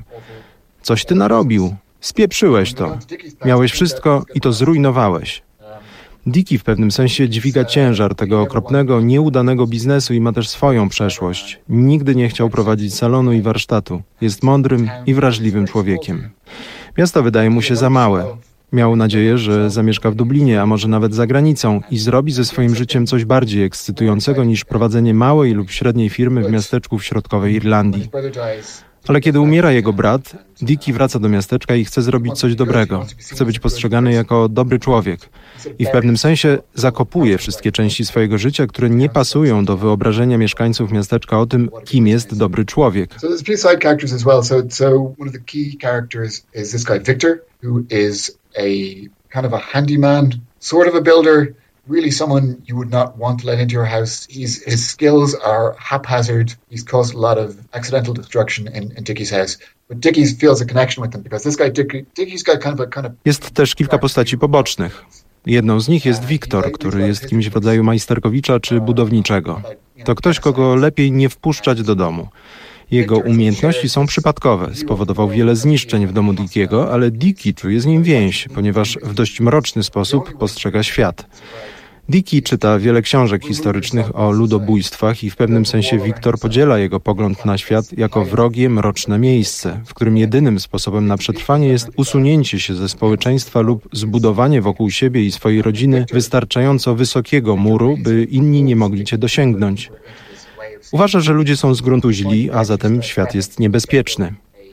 Coś ty narobił. Spieprzyłeś to. Miałeś wszystko i to zrujnowałeś. Dickey w pewnym sensie dźwiga ciężar tego okropnego, nieudanego biznesu i ma też swoją przeszłość. Nigdy nie chciał prowadzić salonu i warsztatu. Jest mądrym i wrażliwym człowiekiem. Miasto wydaje mu się za małe. Miał nadzieję, że zamieszka w Dublinie, a może nawet za granicą i zrobi ze swoim życiem coś bardziej ekscytującego niż prowadzenie małej lub średniej firmy w miasteczku w środkowej Irlandii. Ale kiedy umiera jego brat, Dickey wraca do miasteczka i chce zrobić coś dobrego. Chce być postrzegany jako dobry człowiek. I w pewnym sensie zakopuje wszystkie części swojego życia, które nie pasują do wyobrażenia mieszkańców miasteczka o tym, kim jest dobry człowiek. So there's a few side characters as well. So, so one of the key characters is this guy Victor, who is a kind of a handyman, sort of a builder. Really someone you would not want to let into your house. He's, his skills are haphazard. He's caused a lot of accidental destruction in, in Dickey's house. But Dickey feels a connection with him because this guy, Dickey, Dickey's got kind of a kind of... Jest też kilka postaci pobocznych. Jedną z nich jest Wiktor, który jest kimś w rodzaju majsterkowicza czy budowniczego. To ktoś, kogo lepiej nie wpuszczać do domu. Jego umiejętności są przypadkowe. Spowodował wiele zniszczeń w domu Dickiego, ale Dickey czuje z nim więź, ponieważ w dość mroczny sposób postrzega świat. Dickey czyta wiele książek historycznych o ludobójstwach i w pewnym sensie Wiktor podziela jego pogląd na świat jako wrogie, mroczne miejsce, w którym jedynym sposobem na przetrwanie jest usunięcie się ze społeczeństwa lub zbudowanie wokół siebie i swojej rodziny wystarczająco wysokiego muru, by inni nie mogli cię dosięgnąć. Uważa, że ludzie są z gruntu źli, a zatem świat jest niebezpieczny.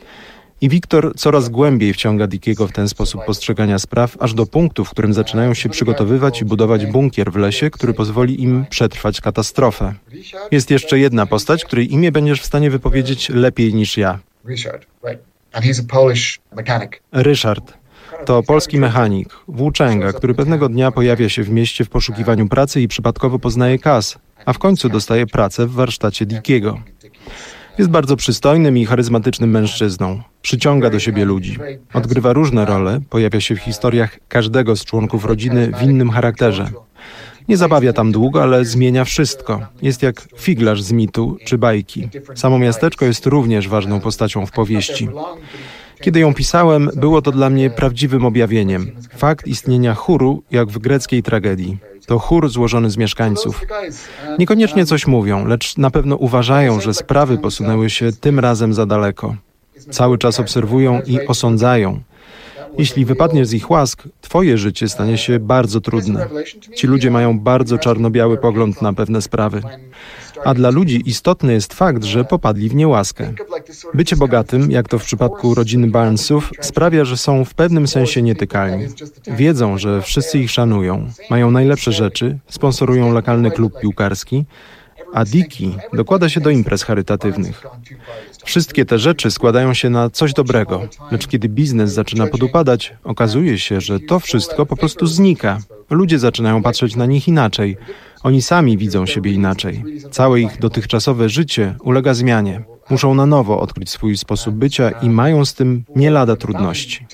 I Wiktor coraz głębiej wciąga Dickiego w ten sposób postrzegania spraw, aż do punktu, w którym zaczynają się przygotowywać i budować bunkier w lesie, który pozwoli im przetrwać katastrofę. Jest jeszcze jedna postać, której imię będziesz w stanie wypowiedzieć lepiej niż ja. Ryszard. To polski mechanik, włóczęga, który pewnego dnia pojawia się w mieście w poszukiwaniu pracy i przypadkowo poznaje Kaz, a w końcu dostaje pracę w warsztacie Dickiego. Jest bardzo przystojnym i charyzmatycznym mężczyzną. Przyciąga do siebie ludzi. Odgrywa różne role, pojawia się w historiach każdego z członków rodziny w innym charakterze. Nie zabawia tam długo, ale zmienia wszystko. Jest jak figlarz z mitu czy bajki. Samo miasteczko jest również ważną postacią w powieści. Kiedy ją pisałem, było to dla mnie prawdziwym objawieniem. Fakt istnienia chóru, jak w greckiej tragedii. To chór złożony z mieszkańców. Niekoniecznie coś mówią, lecz na pewno uważają, że sprawy posunęły się tym razem za daleko. Cały czas obserwują i osądzają. Jeśli wypadniesz z ich łask, twoje życie stanie się bardzo trudne. Ci ludzie mają bardzo czarno-biały pogląd na pewne sprawy. A dla ludzi istotny jest fakt, że popadli w niełaskę. Bycie bogatym, jak to w przypadku rodziny Barnesów, sprawia, że są w pewnym sensie nietykalni. Wiedzą, że wszyscy ich szanują, mają najlepsze rzeczy, sponsorują lokalny klub piłkarski, a Dickey dokłada się do imprez charytatywnych. Wszystkie te rzeczy składają się na coś dobrego, lecz kiedy biznes zaczyna podupadać, okazuje się, że to wszystko po prostu znika. Ludzie zaczynają patrzeć na nich inaczej. Oni sami widzą siebie inaczej. Całe ich dotychczasowe życie ulega zmianie. Muszą na nowo odkryć swój sposób bycia i mają z tym nie lada trudności.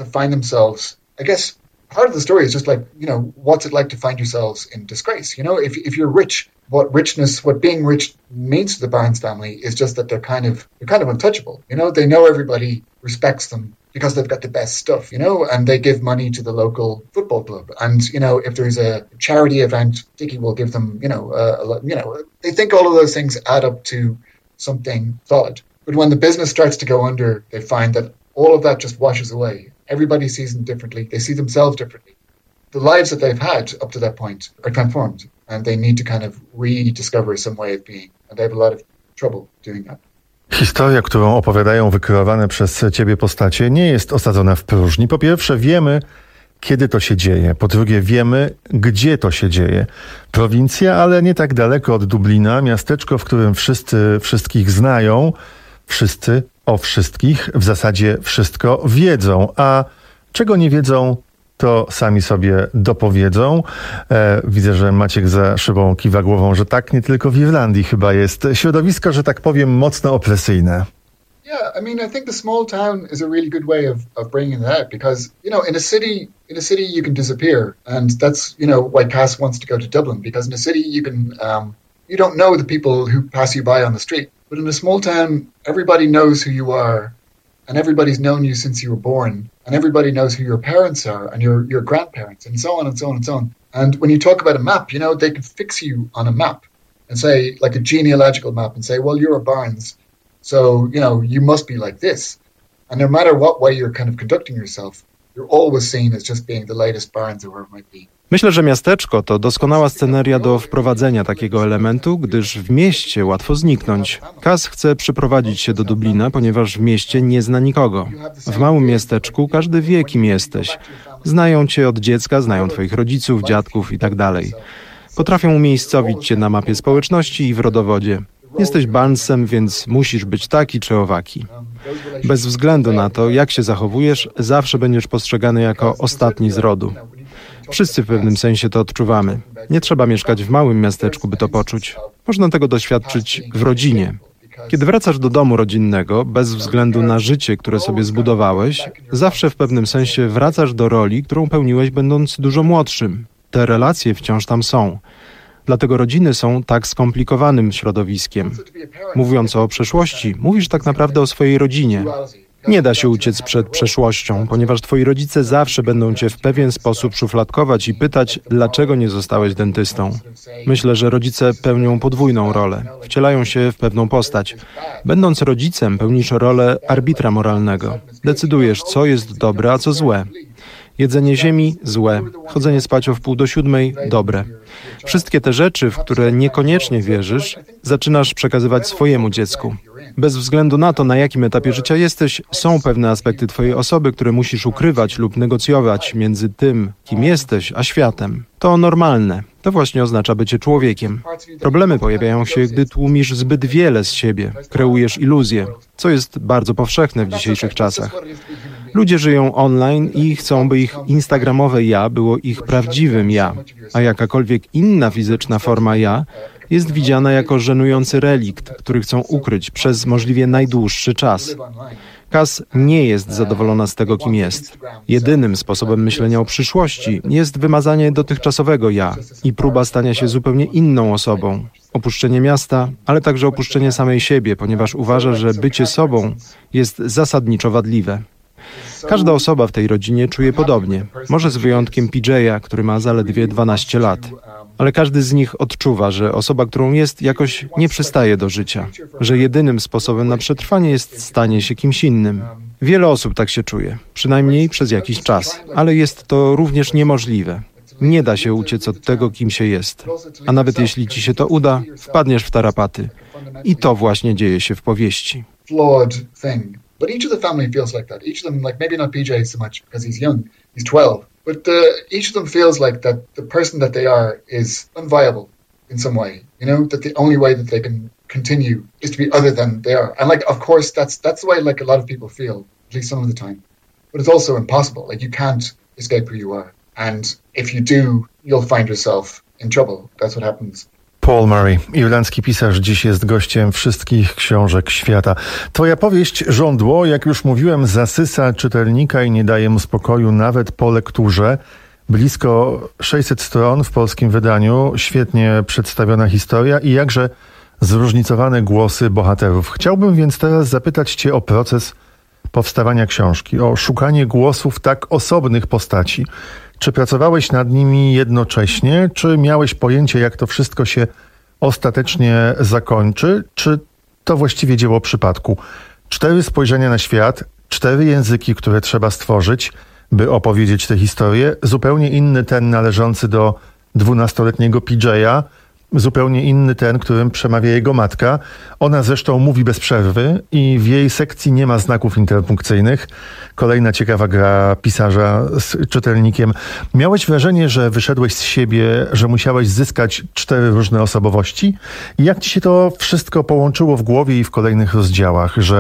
Part of the story is just like, you know, what's it like to find yourselves in disgrace? You know, if if you're rich, what richness, what being rich means to the Barnes family is just that they're kind of they're kind of untouchable. You know, they know everybody respects them because they've got the best stuff, you know, and they give money to the local football club. And you know, if there's a charity event, Dickey will give them, you know, uh, you know, they think all of those things add up to something solid. But when the business starts to go under, they find that all of that just washes away. Everybody sees them differently. They see themselves differently. The lives that they've had up to that point are transformed, and they need to kind of rediscover some way of being. And they have a lot of trouble doing that. Historia, którą opowiadają wykreowane przez ciebie postacie, nie jest osadzona w próżni. Po pierwsze, wiemy, kiedy to się dzieje. Po drugie, wiemy, gdzie to się dzieje. Prowincja, ale nie tak daleko od Dublina, miasteczko, w którym wszyscy wszystkich znają, wszyscy o wszystkich w zasadzie wszystko wiedzą, a czego nie wiedzą, to sami sobie dopowiedzą. E, widzę, że Maciek za szybą kiwa głową, że tak nie tylko w Irlandii chyba jest środowisko, że tak powiem, mocno opresyjne. Yeah, I mean, I think the small town is a really good way of, of bringing that up because, you know, in a city, in a city you can disappear, and that's, you know, why Cass wants to go to Dublin, because in a city you can, um, you don't know the people who pass you by on the street, but in a small town, everybody knows who you are, and everybody's known you since you were born, and everybody knows who your parents are and your your grandparents, and so on and so on and so on. And when you talk about a map, you know, they can fix you on a map and say, like a genealogical map, and say, well, you're a Barnes. So, you know, you must be like this. And no matter what way you're kind of conducting yourself, you're always seen as just being the latest Barnes or whoever it might be. Myślę, że miasteczko to doskonała sceneria do wprowadzenia takiego elementu, gdyż w mieście łatwo zniknąć. Cass chce przyprowadzić się do Dublina, ponieważ w mieście nie zna nikogo. W małym miasteczku każdy wie, kim jesteś. Znają cię od dziecka, znają twoich rodziców, dziadków i tak dalej. Potrafią umiejscowić cię na mapie społeczności i w rodowodzie. Jesteś Barnesem, więc musisz być taki czy owaki. Bez względu na to, jak się zachowujesz, zawsze będziesz postrzegany jako ostatni z rodu. Wszyscy w pewnym sensie to odczuwamy. Nie trzeba mieszkać w małym miasteczku, by to poczuć. Można tego doświadczyć w rodzinie. Kiedy wracasz do domu rodzinnego, bez względu na życie, które sobie zbudowałeś, zawsze w pewnym sensie wracasz do roli, którą pełniłeś będąc dużo młodszym. Te relacje wciąż tam są. Dlatego rodziny są tak skomplikowanym środowiskiem. Mówiąc o przeszłości, mówisz tak naprawdę o swojej rodzinie. Nie da się uciec przed przeszłością, ponieważ twoi rodzice zawsze będą cię w pewien sposób szufladkować i pytać, dlaczego nie zostałeś dentystą. Myślę, że rodzice pełnią podwójną rolę. Wcielają się w pewną postać. Będąc rodzicem, pełnisz rolę arbitra moralnego. Decydujesz, co jest dobre, a co złe. Jedzenie ziemi – złe. Chodzenie spać o wpół do siódmej – dobre. Wszystkie te rzeczy, w które niekoniecznie wierzysz, zaczynasz przekazywać swojemu dziecku. Bez względu na to, na jakim etapie życia jesteś, są pewne aspekty twojej osoby, które musisz ukrywać lub negocjować między tym, kim jesteś, a światem. To normalne. To właśnie oznacza bycie człowiekiem. Problemy pojawiają się, gdy tłumisz zbyt wiele z siebie, kreujesz iluzje, co jest bardzo powszechne w dzisiejszych czasach. Ludzie żyją online i chcą, by ich instagramowe ja było ich prawdziwym ja, a jakakolwiek inna fizyczna forma ja jest widziana jako żenujący relikt, który chcą ukryć przez możliwie najdłuższy czas. Cass nie jest zadowolona z tego, kim jest. Jedynym sposobem myślenia o przyszłości jest wymazanie dotychczasowego ja i próba stania się zupełnie inną osobą. Opuszczenie miasta, ale także opuszczenie samej siebie, ponieważ uważa, że bycie sobą jest zasadniczo wadliwe. Każda osoba w tej rodzinie czuje podobnie. Może z wyjątkiem P J a, który ma zaledwie dwanaście lat. Ale każdy z nich odczuwa, że osoba, którą jest, jakoś nie przystaje do życia. Że jedynym sposobem na przetrwanie jest stanie się kimś innym. Wiele osób tak się czuje, przynajmniej przez jakiś czas. Ale jest to również niemożliwe. Nie da się uciec od tego, kim się jest. A nawet jeśli ci się to uda, wpadniesz w tarapaty. I to właśnie dzieje się w powieści. But each of the family feels like that. Each of them, like maybe not P J so much because he's young, he's twelve, but the, each of them feels like that the person that they are is unviable in some way. You know, that the only way that they can continue is to be other than they are. And like, of course, that's that's the way like a lot of people feel, at least some of the time. But it's also impossible. Like you can't escape who you are. And if you do, you'll find yourself in trouble. That's what happens. Paul Murray, irlandzki pisarz, dziś jest gościem wszystkich książek świata. Twoja powieść Żądło, jak już mówiłem, zasysa czytelnika i nie daje mu spokoju nawet po lekturze. Blisko sześćset stron w polskim wydaniu, świetnie przedstawiona historia i jakże zróżnicowane głosy bohaterów. Chciałbym więc teraz zapytać cię o proces powstawania książki, o szukanie głosów tak osobnych postaci. Czy pracowałeś nad nimi jednocześnie, czy miałeś pojęcie, jak to wszystko się ostatecznie zakończy, czy to właściwie dzieło przypadku? Cztery spojrzenia na świat, cztery języki, które trzeba stworzyć, by opowiedzieć tę historię, zupełnie inny ten należący do dwunastoletniego P J a, zupełnie inny ten, którym przemawia jego matka. Ona zresztą mówi bez przerwy i w jej sekcji nie ma znaków interpunkcyjnych. Kolejna ciekawa gra pisarza z czytelnikiem. Miałeś wrażenie, że wyszedłeś z siebie, że musiałeś zyskać cztery różne osobowości? I jak ci się to wszystko połączyło w głowie i w kolejnych rozdziałach, że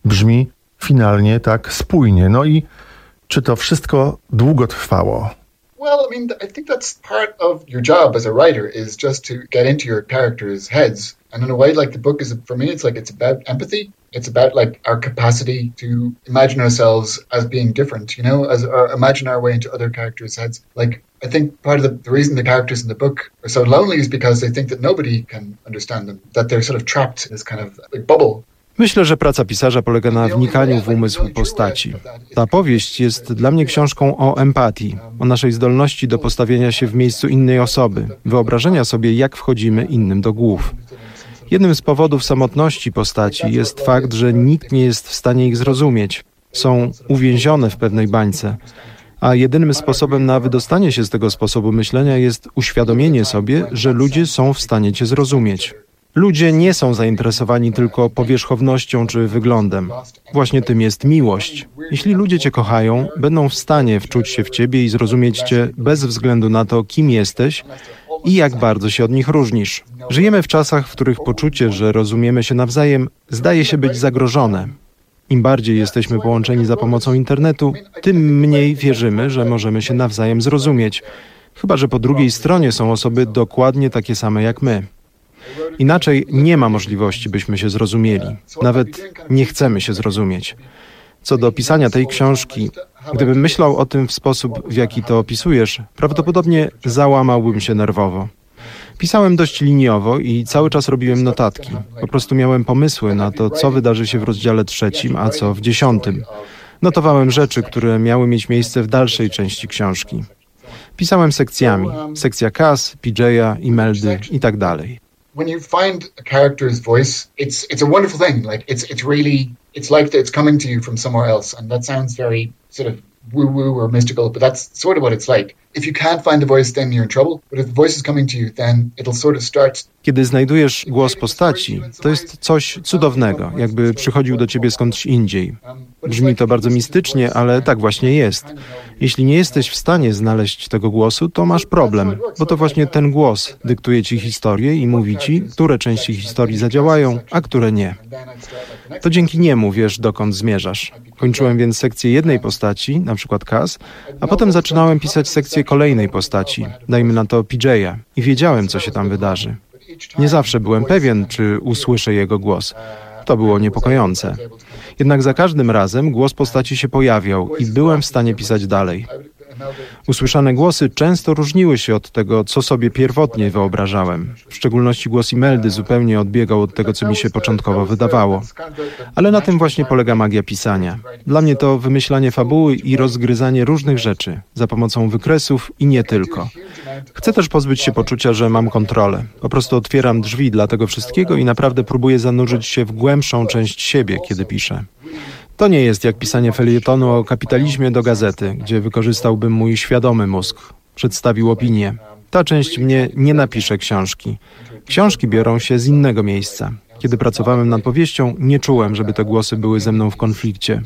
brzmi finalnie tak spójnie. No i czy to wszystko długo trwało? Well, I mean, I think that's part of your job as a writer is just to get into your characters' heads. And in a way, like the book is, for me, it's like it's about empathy. It's about like our capacity to imagine ourselves as being different, you know, as or imagine our way into other characters' heads. Like, I think part of the, the reason the characters in the book are so lonely is because they think that nobody can understand them, that they're sort of trapped in this kind of like bubble. Myślę, że praca pisarza polega na wnikaniu w umysł postaci. Ta powieść jest dla mnie książką o empatii, o naszej zdolności do postawienia się w miejscu innej osoby, wyobrażenia sobie, jak wchodzimy innym do głów. Jednym z powodów samotności postaci jest fakt, że nikt nie jest w stanie ich zrozumieć. Są uwięzione w pewnej bańce. A jedynym sposobem na wydostanie się z tego sposobu myślenia jest uświadomienie sobie, że ludzie są w stanie cię zrozumieć. Ludzie nie są zainteresowani tylko powierzchownością czy wyglądem. Właśnie tym jest miłość. Jeśli ludzie cię kochają, będą w stanie wczuć się w ciebie i zrozumieć cię bez względu na to, kim jesteś i jak bardzo się od nich różnisz. Żyjemy w czasach, w których poczucie, że rozumiemy się nawzajem, zdaje się być zagrożone. Im bardziej jesteśmy połączeni za pomocą internetu, tym mniej wierzymy, że możemy się nawzajem zrozumieć. Chyba że po drugiej stronie są osoby dokładnie takie same jak my. Inaczej nie ma możliwości, byśmy się zrozumieli. Nawet nie chcemy się zrozumieć. Co do pisania tej książki, gdybym myślał o tym w sposób, w jaki to opisujesz, prawdopodobnie załamałbym się nerwowo. Pisałem dość liniowo i cały czas robiłem notatki. Po prostu miałem pomysły na to, co wydarzy się w rozdziale trzecim, a co w dziesiątym. Notowałem rzeczy, które miały mieć miejsce w dalszej części książki. Pisałem sekcjami. Sekcja Cass, P J, Imeldy i tak dalej. When you find a character's voice, it's it's a wonderful thing. Like it's it's really it's like it's coming to you from somewhere else, and that sounds very sort of woo-woo or mystical, but that's sort of what it's like. If you can't find the voice, then you're in trouble. But if the voice is coming to you, then it'll sort of start. Kiedy znajdujesz głos postaci, to jest coś cudownego, jakby przychodził do ciebie skądś indziej. Brzmi to bardzo mistycznie, ale tak właśnie jest. Jeśli nie jesteś w stanie znaleźć tego głosu, to masz problem, bo to właśnie ten głos dyktuje ci historię i mówi ci, które części historii zadziałają, a które nie. To dzięki niemu wiesz, dokąd zmierzasz. Kończyłem więc sekcję jednej postaci, na przykład Cass, a potem zaczynałem pisać sekcję kolejnej postaci, dajmy na to P J, i wiedziałem, co się tam wydarzy. Nie zawsze byłem pewien, czy usłyszę jego głos. To było niepokojące. Jednak za każdym razem głos postaci się pojawiał i byłem w stanie pisać dalej. Usłyszane głosy często różniły się od tego, co sobie pierwotnie wyobrażałem. W szczególności głos Imeldy zupełnie odbiegał od tego, co mi się początkowo wydawało. Ale na tym właśnie polega magia pisania. Dla mnie to wymyślanie fabuły i rozgryzanie różnych rzeczy za pomocą wykresów i nie tylko. Chcę też pozbyć się poczucia, że mam kontrolę. Po prostu otwieram drzwi dla tego wszystkiego i naprawdę próbuję zanurzyć się w głębszą część siebie, kiedy piszę. To nie jest jak pisanie felietonu o kapitalizmie do gazety, gdzie wykorzystałbym mój świadomy mózg. Przedstawił opinię. Ta część mnie nie napisze książki. Książki biorą się z innego miejsca. Kiedy pracowałem nad powieścią, nie czułem, żeby te głosy były ze mną w konflikcie.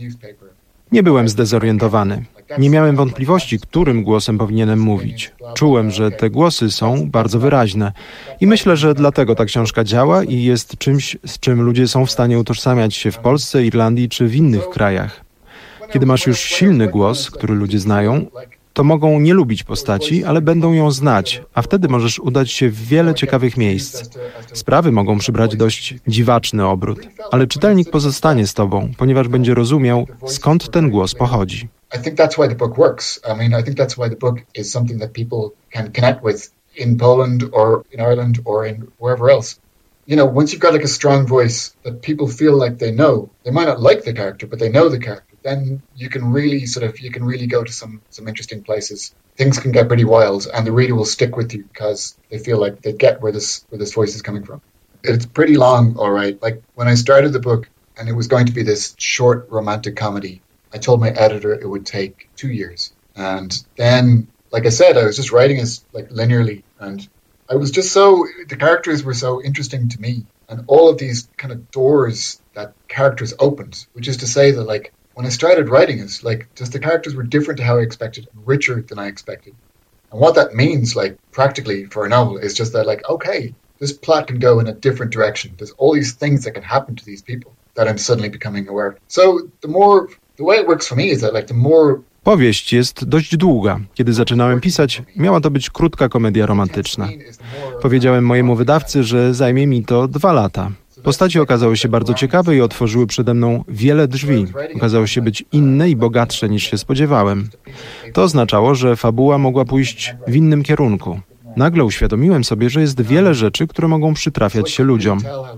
Nie byłem zdezorientowany. Nie miałem wątpliwości, którym głosem powinienem mówić. Czułem, że te głosy są bardzo wyraźne. I myślę, że dlatego ta książka działa i jest czymś, z czym ludzie są w stanie utożsamiać się w Polsce, Irlandii czy w innych krajach. Kiedy masz już silny głos, który ludzie znają, to mogą nie lubić postaci, ale będą ją znać, a wtedy możesz udać się w wiele ciekawych miejsc. Sprawy mogą przybrać dość dziwaczny obrót, ale czytelnik pozostanie z tobą, ponieważ będzie rozumiał, skąd ten głos pochodzi. I think that's why the book works. I mean, I think that's why the book is something that people can connect with in Poland or in Ireland or in wherever else. You know, once you've got like a strong voice that people feel like they know, they might not like the character, but they know the character, then you can really sort of, you can really go to some, some interesting places. Things can get pretty wild and the reader will stick with you because they feel like they get where this, where this voice is coming from. It's pretty long, all right. Like when I started the book and it was going to be this short romantic comedy, I told my editor it would take two years. And then, like I said, I was just writing it like linearly. And I was just so, the characters were so interesting to me. And all of these kind of doors that characters opened, which is to say that like, when I started writing it, like just the characters were different to how I expected, richer than I expected. And what that means, like practically for a novel, is just that like, okay, this plot can go in a different direction. There's all these things that can happen to these people. that I'm suddenly becoming aware. So the more, the way it works for me is that like the more Powieść jest dość długa. Kiedy zaczynałem pisać, miała to być krótka komedia romantyczna. Powiedziałem mojemu wydawcy, że zajmie mi to dwa lata. Postacie okazały się bardzo ciekawe i otworzyły przede mną wiele drzwi. Okazało się być inne i bogatsze niż się spodziewałem. To oznaczało, że fabuła mogła pójść w innym kierunku. Nagle uświadomiłem sobie, że jest wiele rzeczy, które mogą przytrafiać się ludziom.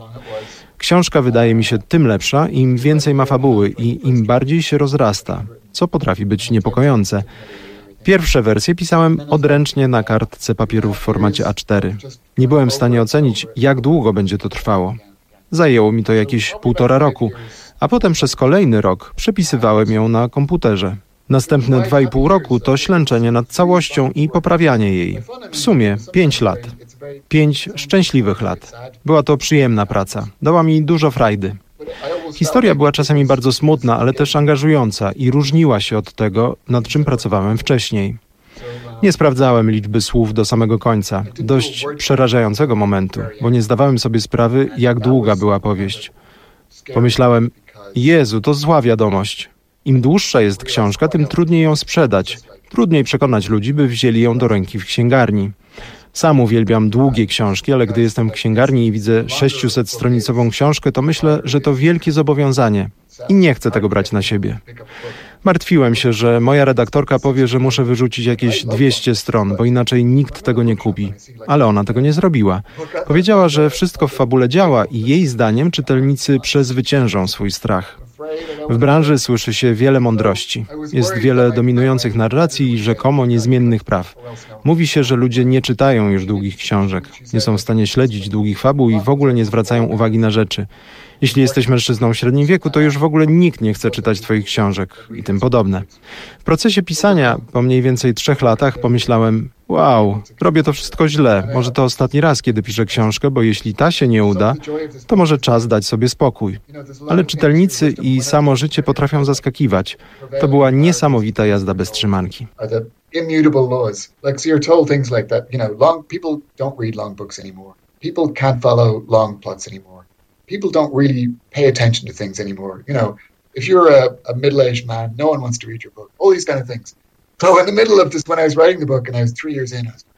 Książka wydaje mi się tym lepsza, im więcej ma fabuły i im bardziej się rozrasta, co potrafi być niepokojące. Pierwsze wersje pisałem odręcznie na kartce papieru w formacie A cztery. Nie byłem w stanie ocenić, jak długo będzie to trwało. Zajęło mi to jakieś półtora roku, a potem przez kolejny rok przepisywałem ją na komputerze. Następne dwa i pół roku to ślęczenie nad całością i poprawianie jej. W sumie pięć lat. Pięć szczęśliwych lat. Była to przyjemna praca. Dała mi dużo frajdy. Historia była czasami bardzo smutna, ale też angażująca i różniła się od tego, nad czym pracowałem wcześniej. Nie sprawdzałem liczby słów do samego końca, dość przerażającego momentu, bo nie zdawałem sobie sprawy, jak długa była powieść. Pomyślałem, Jezu, to zła wiadomość. Im dłuższa jest książka, tym trudniej ją sprzedać. Trudniej przekonać ludzi, by wzięli ją do ręki w księgarni. Sam uwielbiam długie książki, ale gdy jestem w księgarni i widzę sześciusetstronicową książkę, to myślę, że to wielkie zobowiązanie i nie chcę tego brać na siebie. Martwiłem się, że moja redaktorka powie, że muszę wyrzucić jakieś dwieście stron, bo inaczej nikt tego nie kupi. Ale ona tego nie zrobiła. Powiedziała, że wszystko w fabule działa i jej zdaniem czytelnicy przezwyciężą swój strach. W branży słyszy się wiele mądrości. Jest wiele dominujących narracji i rzekomo niezmiennych praw. Mówi się, że ludzie nie czytają już długich książek, nie są w stanie śledzić długich fabuł i w ogóle nie zwracają uwagi na rzeczy. Jeśli jesteś mężczyzną w średnim wieku, to już w ogóle nikt nie chce czytać twoich książek i tym podobne. W procesie pisania, po mniej więcej trzech latach, pomyślałem, wow, robię to wszystko źle. Może to ostatni raz, kiedy piszę książkę, bo jeśli ta się nie uda, to może czas dać sobie spokój. Ale czytelnicy i samo życie potrafią zaskakiwać. To była niesamowita jazda bez trzymanki. Immutable laws. Like, so you're told things like that, you know, long, people don't read long books anymore. People can't follow long plots anymore. People don't really pay attention to things anymore. You know, if you're a, a middle-aged man, no one wants to read your book. All these kind of things. So in the middle of this, when I was writing the book and I was three years in, I was,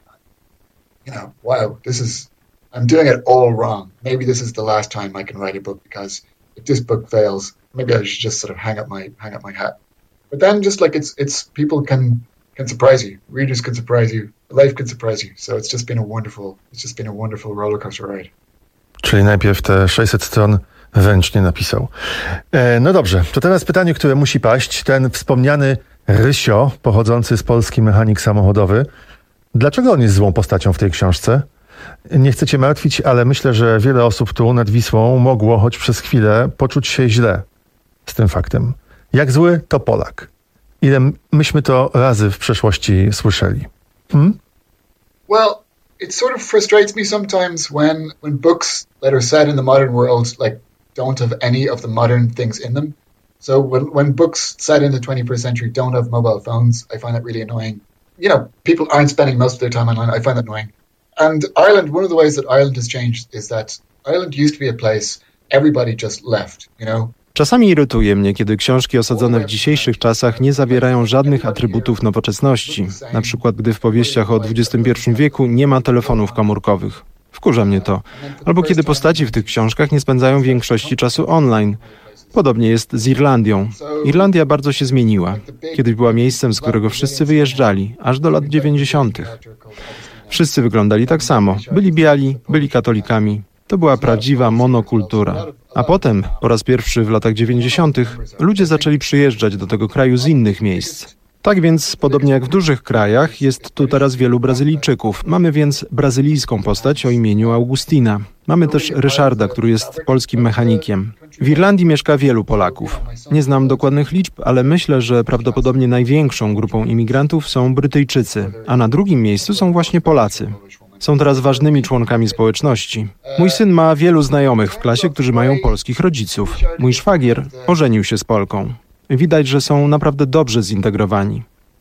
you know, wow, this is, I'm doing it all wrong. Maybe this is the last time I can write a book because if this book fails, maybe I should just sort of hang up my, hang up my hat. But then just like it's, it's, people can, can surprise you. Readers can surprise you. Life can surprise you. So it's just been a wonderful, it's just been a wonderful roller coaster ride. Czyli najpierw te sześćset stron ręcznie napisał. E, no dobrze, to teraz pytanie, które musi paść. Ten wspomniany Rysio, pochodzący z Polski mechanik samochodowy. Dlaczego on jest złą postacią w tej książce? Nie chcę cię martwić, ale myślę, że wiele osób tu nad Wisłą mogło choć przez chwilę poczuć się źle z tym faktem. Jak zły, to Polak. Ile myśmy to razy w przeszłości słyszeli. Hmm? Well, it sort of frustrates me sometimes when, when books that are set in the modern world like don't have any of the modern things in them. So when, when books set in the twenty-first century don't have mobile phones, I find that really annoying. You know, people aren't spending most of their time online. I find that annoying. And Ireland, one of the ways that Ireland has changed is that Ireland used to be a place everybody just left, you know. Czasami irytuje mnie, kiedy książki osadzone w dzisiejszych czasach nie zawierają żadnych atrybutów nowoczesności. Na przykład, gdy w powieściach o dwudziestym pierwszym wieku nie ma telefonów komórkowych. Wkurza mnie to. Albo kiedy postaci w tych książkach nie spędzają większości czasu online. Podobnie jest z Irlandią. Irlandia bardzo się zmieniła. Kiedyś była miejscem, z którego wszyscy wyjeżdżali, aż do lat dziewięćdziesiątych. Wszyscy wyglądali tak samo. Byli biali, byli katolikami. To była prawdziwa monokultura. A potem, po raz pierwszy w latach dziewięćdziesiątych, ludzie zaczęli przyjeżdżać do tego kraju z innych miejsc. Tak więc, podobnie jak w dużych krajach, jest tu teraz wielu Brazylijczyków. Mamy więc brazylijską postać o imieniu Augustina. Mamy też Ryszarda, który jest polskim mechanikiem. W Irlandii mieszka wielu Polaków. Nie znam dokładnych liczb, ale myślę, że prawdopodobnie największą grupą imigrantów są Brytyjczycy, a na drugim miejscu są właśnie Polacy. Są teraz ważnymi członkami społeczności. Mój syn ma wielu znajomych w klasie, którzy mają polskich rodziców. Mój szwagier ożenił się z Polką. Widać, że są naprawdę dobrze zintegrowani.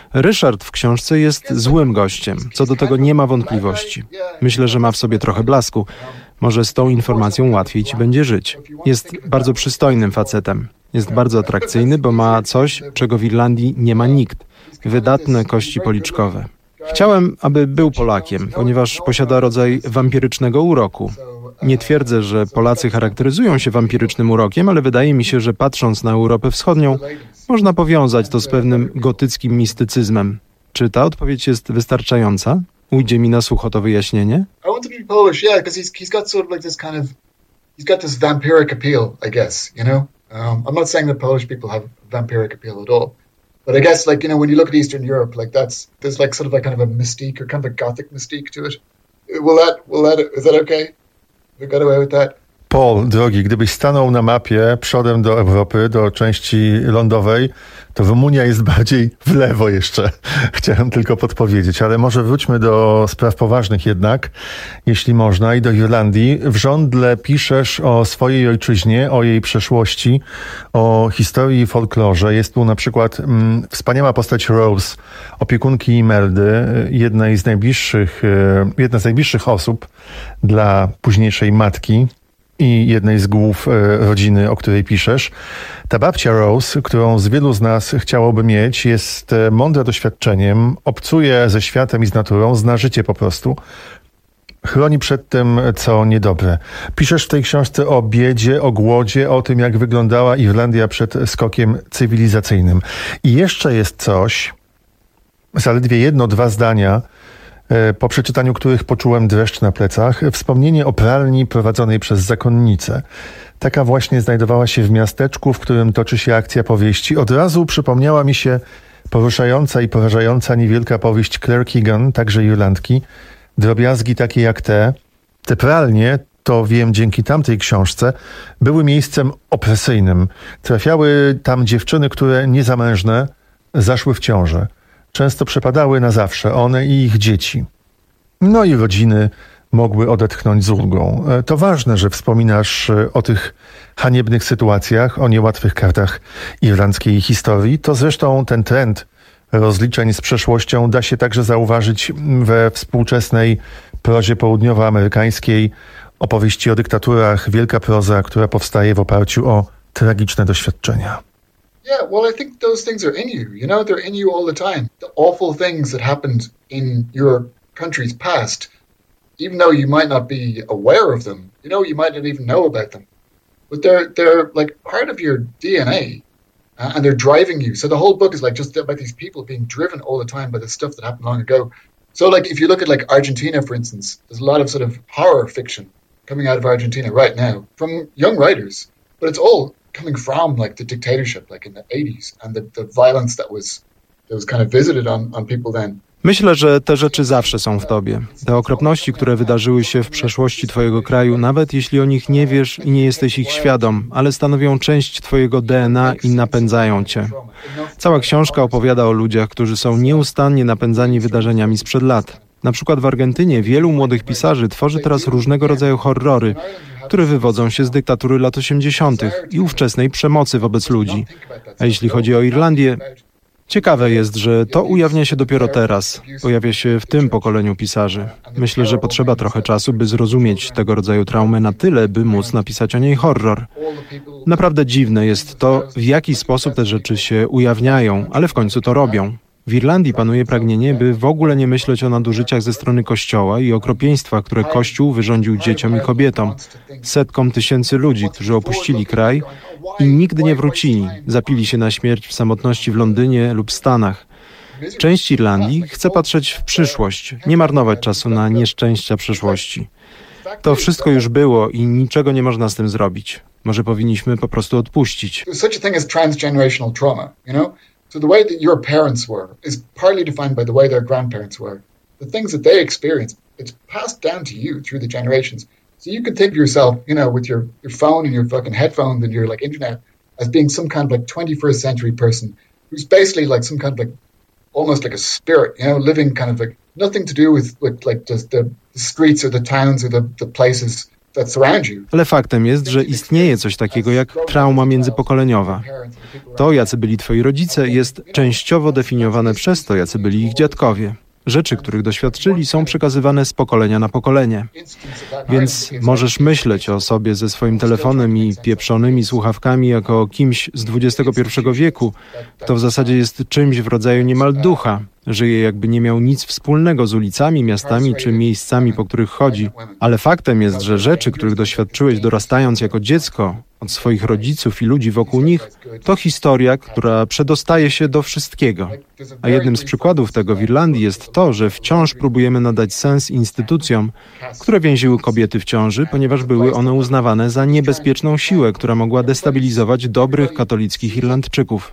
Ryszard w książce jest złym gościem. Co do tego nie ma wątpliwości. Myślę, że ma w sobie trochę blasku. Może z tą informacją łatwiej ci będzie żyć. Jest bardzo przystojnym facetem. Jest bardzo atrakcyjny, bo ma coś, czego w Irlandii nie ma nikt. Wydatne kości policzkowe. Chciałem, aby był Polakiem, ponieważ posiada rodzaj wampirycznego uroku. Nie twierdzę, że Polacy charakteryzują się wampirycznym urokiem, ale wydaje mi się, że patrząc na Europę Wschodnią, można powiązać to z pewnym gotyckim mistycyzmem. Czy ta odpowiedź jest wystarczająca? Ujdzie mi na sucho to wyjaśnienie? I want to be Polish, yeah, because he's he's got sort of like this kind of he's got this vampiric appeal, I guess, you know. Um, I'm not saying that Polish people have vampiric appeal at all, but I guess like you know when you look at Eastern Europe, like that's there's like sort of like kind of a mystique or kind of a gothic mystique to it. Will that will that is that okay? We got away with that. Paul, drogi, gdybyś stanął na mapie przodem do Europy, do części lądowej, to Rumunia jest bardziej w lewo jeszcze. Chciałem tylko podpowiedzieć, ale może wróćmy do spraw poważnych jednak, jeśli można, i do Irlandii. W żądle piszesz o swojej ojczyźnie, o jej przeszłości, o historii i folklorze. Jest tu na przykład mm, wspaniała postać Rose, opiekunki Imeldy, jednej z najbliższych, jedna z najbliższych osób dla późniejszej matki i jednej z głów rodziny, o której piszesz. Ta babcia Rose, którą z wielu z nas chciałoby mieć, jest mądra doświadczeniem, obcuje ze światem i z naturą, zna życie po prostu. Chroni przed tym, co niedobre. Piszesz w tej książce o biedzie, o głodzie, o tym, jak wyglądała Irlandia przed skokiem cywilizacyjnym. I jeszcze jest coś, zaledwie jedno, dwa zdania, po przeczytaniu których poczułem dreszcz na plecach, wspomnienie o pralni prowadzonej przez zakonnicę. Taka właśnie znajdowała się w miasteczku, w którym toczy się akcja powieści. Od razu przypomniała mi się poruszająca i porażająca niewielka powieść Claire Keegan, także Irlandki. Drobiazgi takie jak te. Te pralnie, to wiem dzięki tamtej książce, były miejscem opresyjnym. Trafiały tam dziewczyny, które niezamężne zaszły w ciążę. Często przepadały na zawsze, one i ich dzieci. No i rodziny mogły odetchnąć z ulgą. To ważne, że wspominasz o tych haniebnych sytuacjach, o niełatwych kartach irlandzkiej historii. To zresztą ten trend rozliczeń z przeszłością da się także zauważyć we współczesnej prozie południowoamerykańskiej, opowieści o dyktaturach, wielka proza, która powstaje w oparciu o tragiczne doświadczenia. Yeah, well, I think those things are in you. You know, they're in you all the time. The awful things that happened in your country's past, even though you might not be aware of them, you know, you might not even know about them, but they're they're like part of your D N A, uh, and they're driving you. So the whole book is like just about these people being driven all the time by the stuff that happened long ago. So like if you look at like Argentina, for instance, there's a lot of sort of horror fiction coming out of Argentina right now from young writers, but it's all coming from like the dictatorship, like in the eighties, and the, the violence that was that was kind of visited on, on people then. Myślę, że te rzeczy zawsze są w tobie. Te okropności, które wydarzyły się w przeszłości twojego kraju, nawet jeśli o nich nie wiesz i nie jesteś ich świadom, ale stanowią część twojego D N A i napędzają cię. Cała książka opowiada o ludziach, którzy są nieustannie napędzani wydarzeniami sprzed lat. Na przykład w Argentynie wielu młodych pisarzy tworzy teraz różnego rodzaju horrory, które wywodzą się z dyktatury lat osiemdziesiątych i ówczesnej przemocy wobec ludzi. A jeśli chodzi o Irlandię, ciekawe jest, że to ujawnia się dopiero teraz. Pojawia się w tym pokoleniu pisarzy. Myślę, że potrzeba trochę czasu, by zrozumieć tego rodzaju traumę na tyle, by móc napisać o niej horror. Naprawdę dziwne jest to, w jaki sposób te rzeczy się ujawniają, ale w końcu to robią. W Irlandii panuje pragnienie, by w ogóle nie myśleć o nadużyciach ze strony Kościoła i okropieństwach, które Kościół wyrządził dzieciom i kobietom, setkom tysięcy ludzi, którzy opuścili kraj i nigdy nie wrócili, zapili się na śmierć w samotności w Londynie lub Stanach. Część Irlandii chce patrzeć w przyszłość, nie marnować czasu na nieszczęścia przeszłości. To wszystko już było i niczego nie można z tym zrobić. Może powinniśmy po prostu odpuścić. Such a thing as transgenerational trauma, you know? So the way that your parents were is partly defined by the way their grandparents were. The things that they experienced, it's passed down to you through the generations. So you can think of yourself, you know, with your, your phone and your fucking headphones and your like internet as being some kind of like twenty-first century person who's basically like some kind of like almost like a spirit, you know, living kind of like nothing to do with, with like just the, the streets or the towns or the, the places Ale faktem jest, że istnieje coś takiego jak trauma międzypokoleniowa. To, jacy byli twoi rodzice, jest częściowo definiowane przez to, jacy byli ich dziadkowie. Rzeczy, których doświadczyli, są przekazywane z pokolenia na pokolenie. Więc możesz myśleć o sobie ze swoim telefonem i pieprzonymi słuchawkami jako o kimś z dwudziestego pierwszego wieku, kto w zasadzie jest czymś w rodzaju niemal ducha. Żyje, jakby nie miał nic wspólnego z ulicami, miastami czy miejscami, po których chodzi. Ale faktem jest, że rzeczy, których doświadczyłeś dorastając jako dziecko, od swoich rodziców i ludzi wokół nich, to historia, która przedostaje się do wszystkiego. A jednym z przykładów tego w Irlandii jest to, że wciąż próbujemy nadać sens instytucjom, które więziły kobiety w ciąży, ponieważ były one uznawane za niebezpieczną siłę, która mogła destabilizować dobrych katolickich Irlandczyków.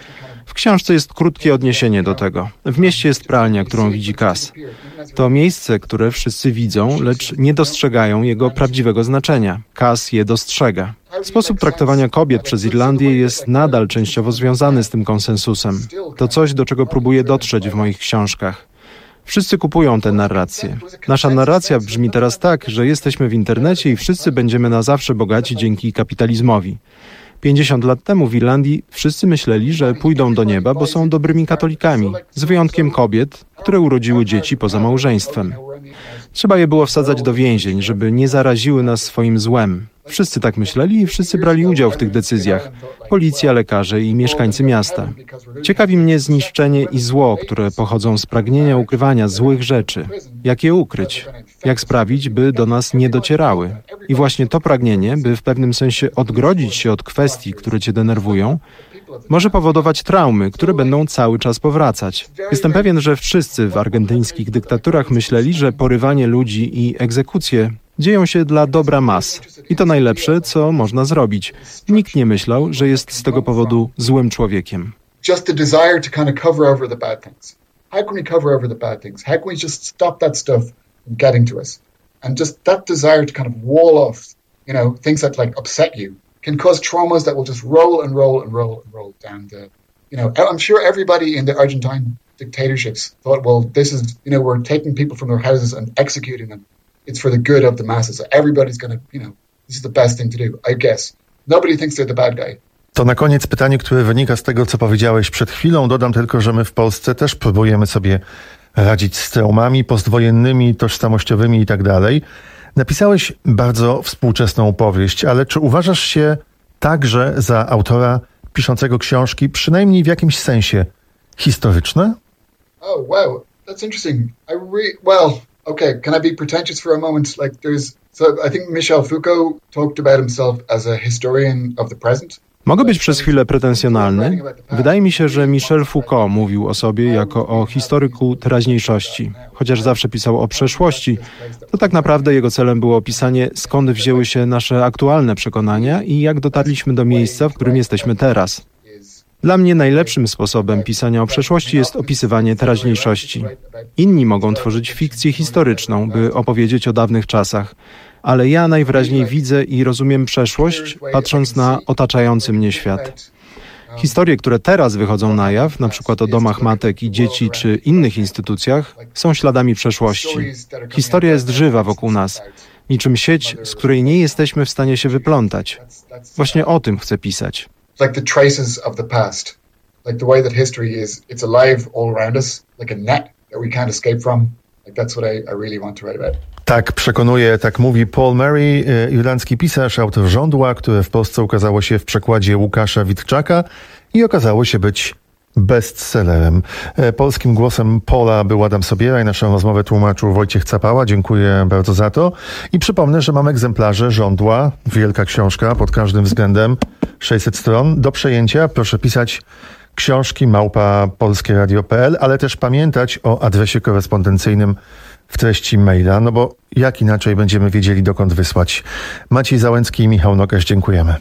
W książce jest krótkie odniesienie do tego. W mieście jest pralnia, którą widzi Cass. To miejsce, które wszyscy widzą, lecz nie dostrzegają jego prawdziwego znaczenia. Cass je dostrzega. Sposób traktowania kobiet przez Irlandię jest nadal częściowo związany z tym konsensusem. To coś, do czego próbuję dotrzeć w moich książkach. Wszyscy kupują tę narrację. Nasza narracja brzmi teraz tak, że jesteśmy w internecie i wszyscy będziemy na zawsze bogaci dzięki kapitalizmowi. pięćdziesiąt lat temu w Irlandii wszyscy myśleli, że pójdą do nieba, bo są dobrymi katolikami, z wyjątkiem kobiet, które urodziły dzieci poza małżeństwem. Trzeba je było wsadzać do więzień, żeby nie zaraziły nas swoim złem. Wszyscy tak myśleli i wszyscy brali udział w tych decyzjach. Policja, lekarze i mieszkańcy miasta. Ciekawi mnie zniszczenie i zło, które pochodzą z pragnienia ukrywania złych rzeczy. Jak je ukryć? Jak sprawić, by do nas nie docierały? I właśnie to pragnienie, by w pewnym sensie odgrodzić się od kwestii, które cię denerwują, może powodować traumy, które będą cały czas powracać. Jestem pewien, że wszyscy w argentyńskich dyktaturach myśleli, że porywanie ludzi i egzekucje dzieją się dla dobra mas. I to najlepsze, co można zrobić. Nikt nie myślał, że jest z tego powodu złym człowiekiem. Just the desire to kind of cover over the bad things. How can we cover over the bad things? How can we just stop that stuff from getting to us? And just that desire to kind of wall off, you know, things that like upset you can cause traumas that will just roll and roll and roll and roll down the, you know, I'm sure everybody in the Argentine dictatorships thought, well, this is, you know, we're taking people from their houses and executing them. It's for the good of the masses. So everybody's going to, you know, this is the best thing to do, I guess. Nobody thinks they're the bad guy. To na koniec pytanie, które wynika z tego, co powiedziałeś przed chwilą. Dodam tylko, że my w Polsce też próbujemy sobie radzić z traumami postwojennymi, tożsamościowymi i tak dalej. Napisałeś bardzo współczesną powieść, ale czy uważasz się także za autora piszącego książki, przynajmniej w jakimś sensie historyczne? Oh, wow. That's interesting. I re- well, okay, can I be pretentious for a moment? Like there's, so I think Michel Foucault talked about himself as a historian of the present. Mogę być przez chwilę pretensjonalny? Wydaje mi się, że Michel Foucault mówił o sobie jako o historyku teraźniejszości. Chociaż zawsze pisał o przeszłości, to tak naprawdę jego celem było opisanie, skąd wzięły się nasze aktualne przekonania i jak dotarliśmy do miejsca, w którym jesteśmy teraz. Dla mnie najlepszym sposobem pisania o przeszłości jest opisywanie teraźniejszości. Inni mogą tworzyć fikcję historyczną, by opowiedzieć o dawnych czasach, ale ja najwyraźniej widzę i rozumiem przeszłość, patrząc na otaczający mnie świat. Historie, które teraz wychodzą na jaw, na przykład o domach matek i dzieci czy innych instytucjach, są śladami przeszłości. Historia jest żywa wokół nas, niczym sieć, z której nie jesteśmy w stanie się wyplątać. Właśnie o tym chcę pisać. Like the traces of the past, like the way that history is, it's alive all around us, like a net that we can't escape from. Like that's what I, I really want to write about. Tak przekonuje, tak mówi Paul Murray, irlandzki pisarz, autor Żądła, które w Polsce ukazało się w przekładzie Łukasza Witczaka i okazało się być bestsellerem. Polskim głosem Paula był Adam Sobieraj, naszą rozmowę tłumaczył Wojciech Capała. Dziękuję bardzo za to. I przypomnę, że mam egzemplarze Żądła, wielka książka pod każdym względem, sześćset stron. Do przejęcia proszę pisać książki małpa polskie radio kropka p l, ale też pamiętać o adresie korespondencyjnym w treści maila, no bo jak inaczej będziemy wiedzieli, dokąd wysłać. Maciej Załęcki i Michał Nogaś, dziękujemy.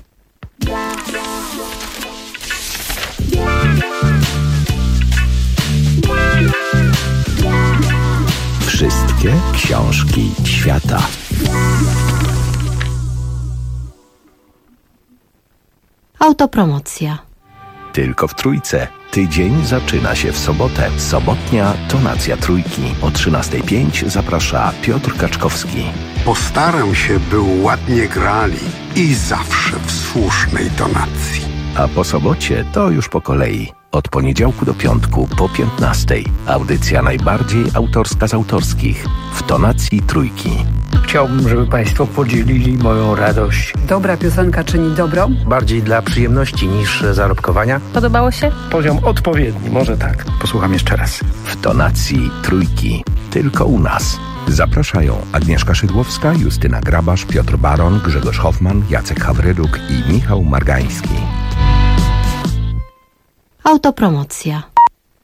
Wszystkie książki świata. Autopromocja. Tylko w Trójce. Tydzień zaczyna się w sobotę. Sobotnia tonacja trójki. O trzynasta pięć zaprasza Piotr Kaczkowski. Postaram się, by ładnie grali i zawsze w słusznej tonacji. A po sobocie to już po kolei. Od poniedziałku do piątku po piętnastej. Audycja najbardziej autorska z autorskich. W tonacji trójki. Chciałbym, żeby Państwo podzielili moją radość. Dobra piosenka czyni dobro? Bardziej dla przyjemności niż zarobkowania. Podobało się? Poziom odpowiedni, może tak. Posłucham jeszcze raz. W tonacji trójki. Tylko u nas. Zapraszają Agnieszka Szydłowska, Justyna Grabasz, Piotr Baron, Grzegorz Hoffman, Jacek Hawryluk i Michał Margański. Autopromocja.